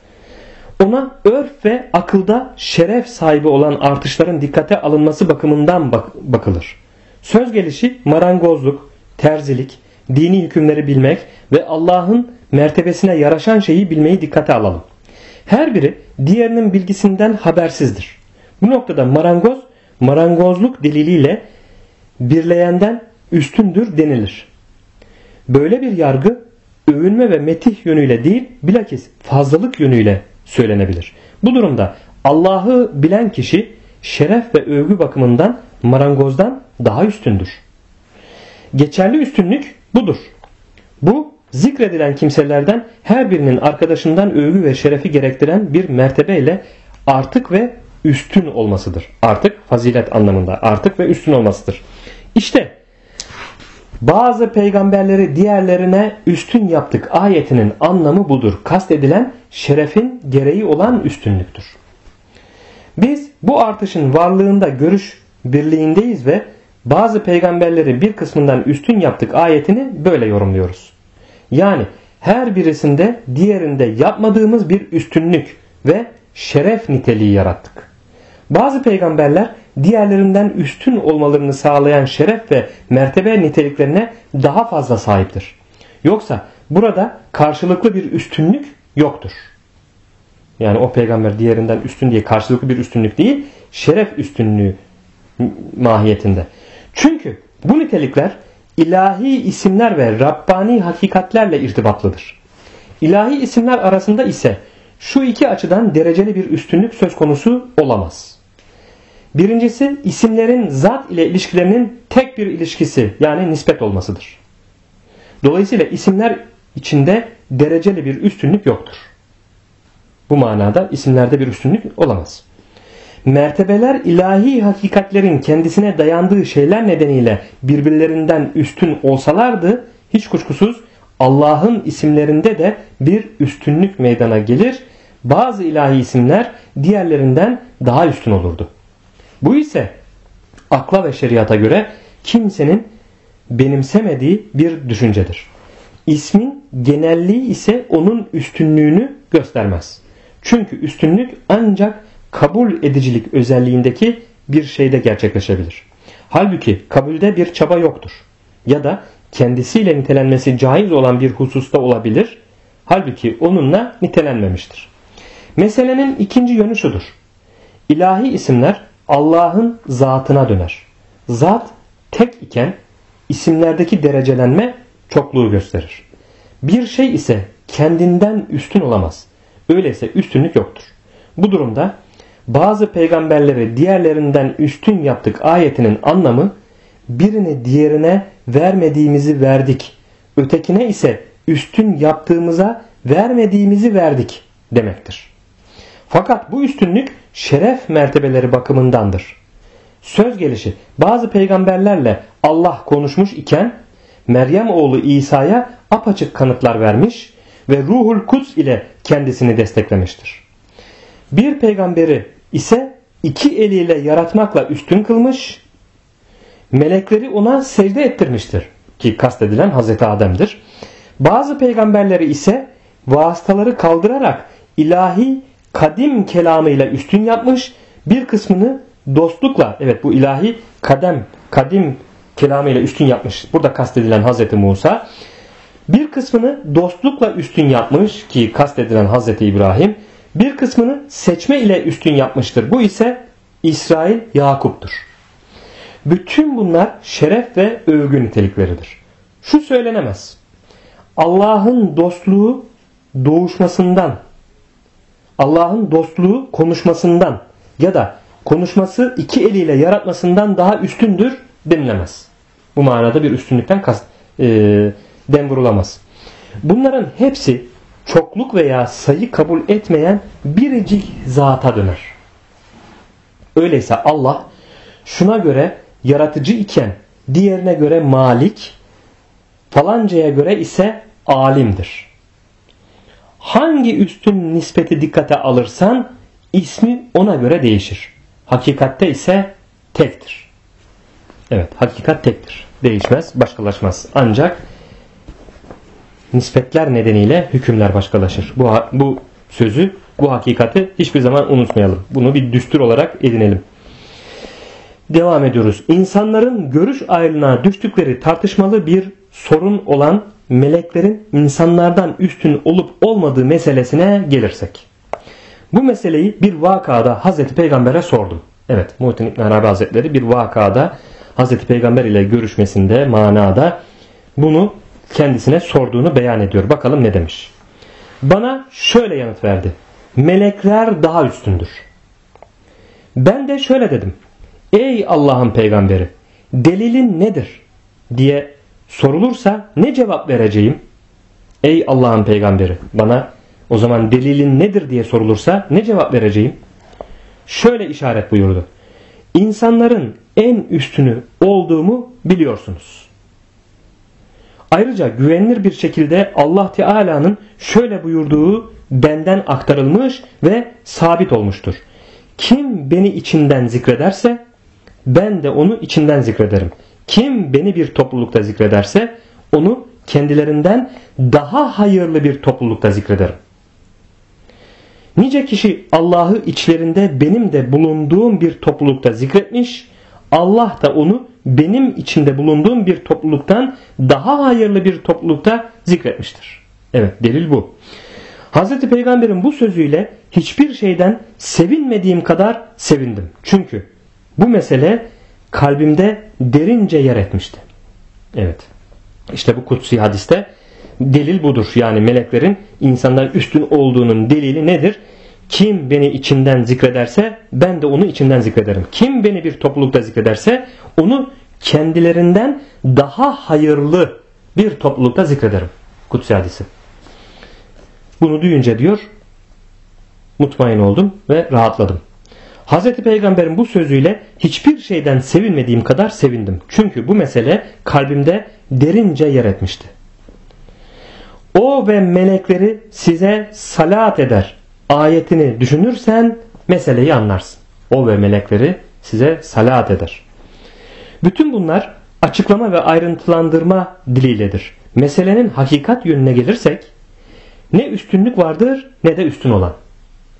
Ona örf ve akılda şeref sahibi olan artışların dikkate alınması bakımından bakılır. Söz gelişi marangozluk, terzilik, dini hükümleri bilmek ve Allah'ın mertebesine yaraşan şeyi bilmeyi dikkate alalım. Her biri diğerinin bilgisinden habersizdir. Bu noktada marangoz, marangozluk deliliyle birleyenden üstündür denilir. Böyle bir yargı övünme ve metih yönüyle değil, bilakis fazlalık yönüyle söylenebilir. Bu durumda Allah'ı bilen kişi şeref ve övgü bakımından marangozdan daha üstündür. Geçerli üstünlük budur. Bu zikredilen kimselerden her birinin arkadaşından övgü ve şerefi gerektiren bir mertebeyle artık ve üstün olmasıdır. Artık fazilet anlamında artık ve üstün olmasıdır. İşte bazı peygamberleri diğerlerine üstün yaptık ayetinin anlamı budur. Kastedilen şerefin gereği olan üstünlüktür. Biz bu artışın varlığında görüş birliğindeyiz ve bazı peygamberleri bir kısmından üstün yaptık ayetini böyle yorumluyoruz. Yani her birisinde diğerinde yapmadığımız bir üstünlük ve şeref niteliği yarattık. Bazı peygamberler diğerlerinden üstün olmalarını sağlayan şeref ve mertebe niteliklerine daha fazla sahiptir. Yoksa burada karşılıklı bir üstünlük yoktur. Yani o peygamber diğerinden üstün diye karşılıklı bir üstünlük değil, şeref üstünlüğü mahiyetinde. Çünkü bu nitelikler ilahi isimler ve Rabbani hakikatlerle irtibatlıdır. İlahi isimler arasında ise şu iki açıdan dereceli bir üstünlük söz konusu olamaz. Birincisi isimlerin zat ile ilişkilerinin tek bir ilişkisi yani nispet olmasıdır. Dolayısıyla isimler içinde dereceli bir üstünlük yoktur. Bu manada isimlerde bir üstünlük olamaz. Mertebeler ilahi hakikatlerin kendisine dayandığı şeyler nedeniyle birbirlerinden üstün olsalardı hiç kuşkusuz Allah'ın isimlerinde de bir üstünlük meydana gelir. Bazı ilahi isimler diğerlerinden daha üstün olurdu. Bu ise akla ve şeriata göre kimsenin benimsemediği bir düşüncedir. İsmin genelliği ise onun üstünlüğünü göstermez. Çünkü üstünlük ancak kabul edicilik özelliğindeki bir şeyde gerçekleşebilir. Halbuki kabulde bir çaba yoktur. Ya da kendisiyle nitelenmesi caiz olan bir hususta olabilir. Halbuki onunla nitelenmemiştir. Meselenin ikinci yönü şudur. İlahi isimler Allah'ın zatına döner. Zat tek iken isimlerdeki derecelenme çokluğu gösterir. Bir şey ise kendinden üstün olamaz. Öyleyse üstünlük yoktur. Bu durumda bazı peygamberleri diğerlerinden üstün yaptık ayetinin anlamı birini diğerine vermediğimizi verdik. Ötekine ise üstün yaptığımıza vermediğimizi verdik demektir. Fakat bu üstünlük şeref mertebeleri bakımındandır. Söz gelişi bazı peygamberlerle Allah konuşmuş iken Meryem oğlu İsa'ya apaçık kanıtlar vermiş ve Ruhul Kuds ile kendisini desteklemiştir. Bir peygamberi ise iki eliyle yaratmakla üstün kılmış, melekleri ona secde ettirmiştir ki kastedilen Hazreti Adem'dir. Bazı peygamberleri ise vasıtaları kaldırarak ilahi kadim kelamıyla üstün yapmış, bir kısmını dostlukla, evet bu ilahi kadim kelamıyla üstün yapmış. Burada kastedilen Hazreti Musa. Bir kısmını dostlukla üstün yapmış ki kastedilen Hazreti İbrahim. Bir kısmını seçme ile üstün yapmıştır. Bu ise İsrail Yakup'tur. Bütün bunlar şeref ve övgü nitelikleridir. Şu söylenemez. Allah'ın dostluğu doğuşmasından, Allah'ın dostluğu konuşmasından ya da konuşması iki eliyle yaratmasından daha üstündür denilemez. Bu manada bir üstünlükten dem vurulamaz. Bunların hepsi çokluk veya sayı kabul etmeyen biricik zata döner. Öyleyse Allah şuna göre yaratıcı iken diğerine göre malik, falancaya göre ise alimdir. Hangi üstün nispeti dikkate alırsan ismi ona göre değişir. Hakikatte ise tektir. Evet, hakikat tektir. Değişmez, başkalaşmaz. Ancak nispetler nedeniyle hükümler başkalaşır. Bu sözü, bu hakikati hiçbir zaman unutmayalım. Bunu bir düstur olarak edinelim. Devam ediyoruz. İnsanların görüş ayrılığına düştükleri tartışmalı bir sorun olan meleklerin insanlardan üstün olup olmadığı meselesine gelirsek. Bu meseleyi bir vakada Hazreti Peygamber'e sordum. Evet, Muhittin İbn Arabi Hazretleri bir vakada Hazreti Peygamber ile görüşmesinde manada bunu kendisine sorduğunu beyan ediyor. Bakalım ne demiş. Bana şöyle yanıt verdi. Melekler daha üstündür. Ben de şöyle dedim. Ey Allah'ın peygamberi, delilin nedir diye sorulursa ne cevap vereceğim? Ey Allah'ın peygamberi, bana o zaman delilin nedir diye sorulursa ne cevap vereceğim? Şöyle işaret buyurdu. İnsanların en üstünü olduğumu biliyorsunuz. Ayrıca güvenilir bir şekilde Allah Teala'nın şöyle buyurduğu benden aktarılmış ve sabit olmuştur. Kim beni içinden zikrederse ben de onu içinden zikrederim. Kim beni bir toplulukta zikrederse onu kendilerinden daha hayırlı bir toplulukta zikrederim. Nice kişi Allah'ı içlerinde benim de bulunduğum bir toplulukta zikretmiş, Allah da onu benim içinde bulunduğum bir topluluktan daha hayırlı bir toplulukta zikretmiştir. Evet, delil bu. Hazreti Peygamber'in bu sözüyle hiçbir şeyden sevinmediğim kadar sevindim. Çünkü bu mesele kalbimde derince yer etmişti. Evet. İşte bu kutsi hadiste delil budur. Yani meleklerin insandan üstün olduğunun delili nedir? Kim beni içinden zikrederse ben de onu içinden zikrederim. Kim beni bir toplulukta zikrederse onu kendilerinden daha hayırlı bir toplulukta zikrederim. Kutsi hadisi. Bunu duyunca diyor mutmain oldum ve rahatladım. Hazreti Peygamber'in bu sözüyle hiçbir şeyden sevinmediğim kadar sevindim. Çünkü bu mesele kalbimde derince yer etmişti. O ve melekleri size salat eder ayetini düşünürsen meseleyi anlarsın. O ve melekleri size salat eder. Bütün bunlar açıklama ve ayrıntılandırma diliyledir. Meselenin hakikat yönüne gelirsek ne üstünlük vardır ne de üstün olan.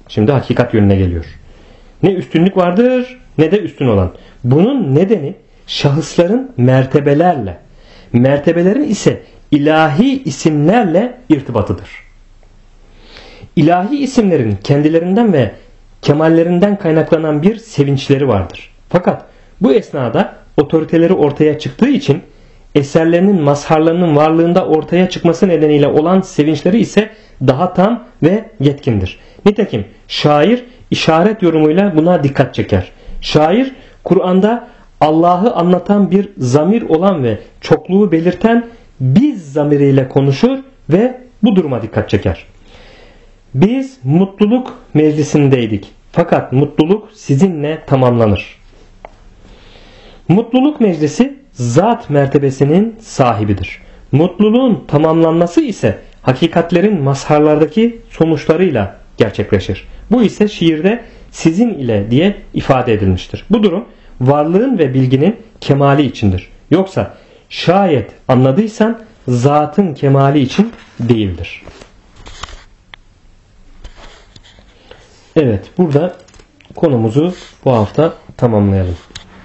Şimdi hakikat yönüne geliyor. Ne üstünlük vardır ne de üstün olan. Bunun nedeni şahısların mertebelerle, mertebelerin ise ilahi isimlerle irtibatıdır. İlahi isimlerin kendilerinden ve kemallerinden kaynaklanan bir sevinçleri vardır. Fakat bu esnada otoriteleri ortaya çıktığı için eserlerinin mazharlarının varlığında ortaya çıkması nedeniyle olan sevinçleri ise daha tam ve yetkindir. Nitekim şair işaret yorumuyla buna dikkat çeker. Şair Kur'an'da Allah'ı anlatan bir zamir olan ve çokluğu belirten biz zamiriyle konuşur ve bu duruma dikkat çeker. Biz mutluluk meclisindeydik. Fakat mutluluk sizinle tamamlanır. Mutluluk meclisi zat mertebesinin sahibidir. Mutluluğun tamamlanması ise hakikatlerin mazharlardaki sonuçlarıyla gerçekleşir. Bu ise şiirde sizin ile diye ifade edilmiştir. Bu durum varlığın ve bilginin kemali içindir. Yoksa şayet anladıysan zatın kemali için değildir. Evet, burada konumuzu bu hafta tamamlayalım.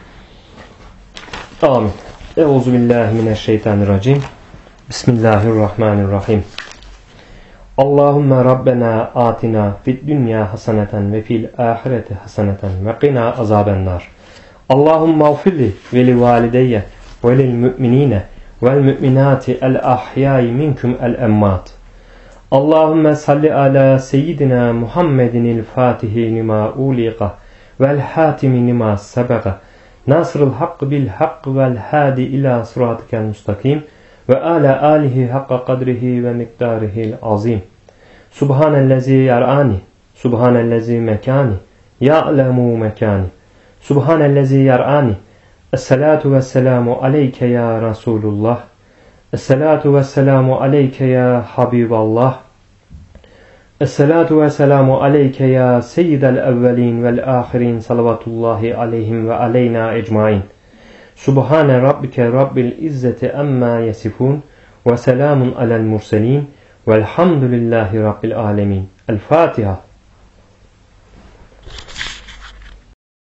Amin. Euzubillahimineşşeytanirracim. Bismillahirrahmanirrahim. Allahümme Rabbena atina fid dünya haseneten ve fil ahireti haseneten ve qina azabennar. Allahümme ağfirli ve li valideyye ve lil müminine vel müminati el ahyai minkum el emmat. Allahümme salli ala seyyidina Muhammedinil fatihi nima uliqa vel hatimi nima sebega nasrul hakkı bil hakkı vel hadi ila sıratikel mustakim ve ala alihi hakka kadrihi ve miktarihil azim. Subhanellezi yar'ani, subhanellezi mekani, ya'lemu mekani. Subhanellezi yar'ani. Esselatu vesselamu aleyke ya Resulullah. Esselatu vesselamu aleyke ya Habiballah. Esselatu vesselamu aleyke ya seyyidel evvelin vel ahirin salavatullahi aleyhim ve aleyna ecmain. Subhane rabbike rabbil izzeti emma yasifun ve selamun alel murselin velhamdülillahi rabbil alemin. El Fatiha.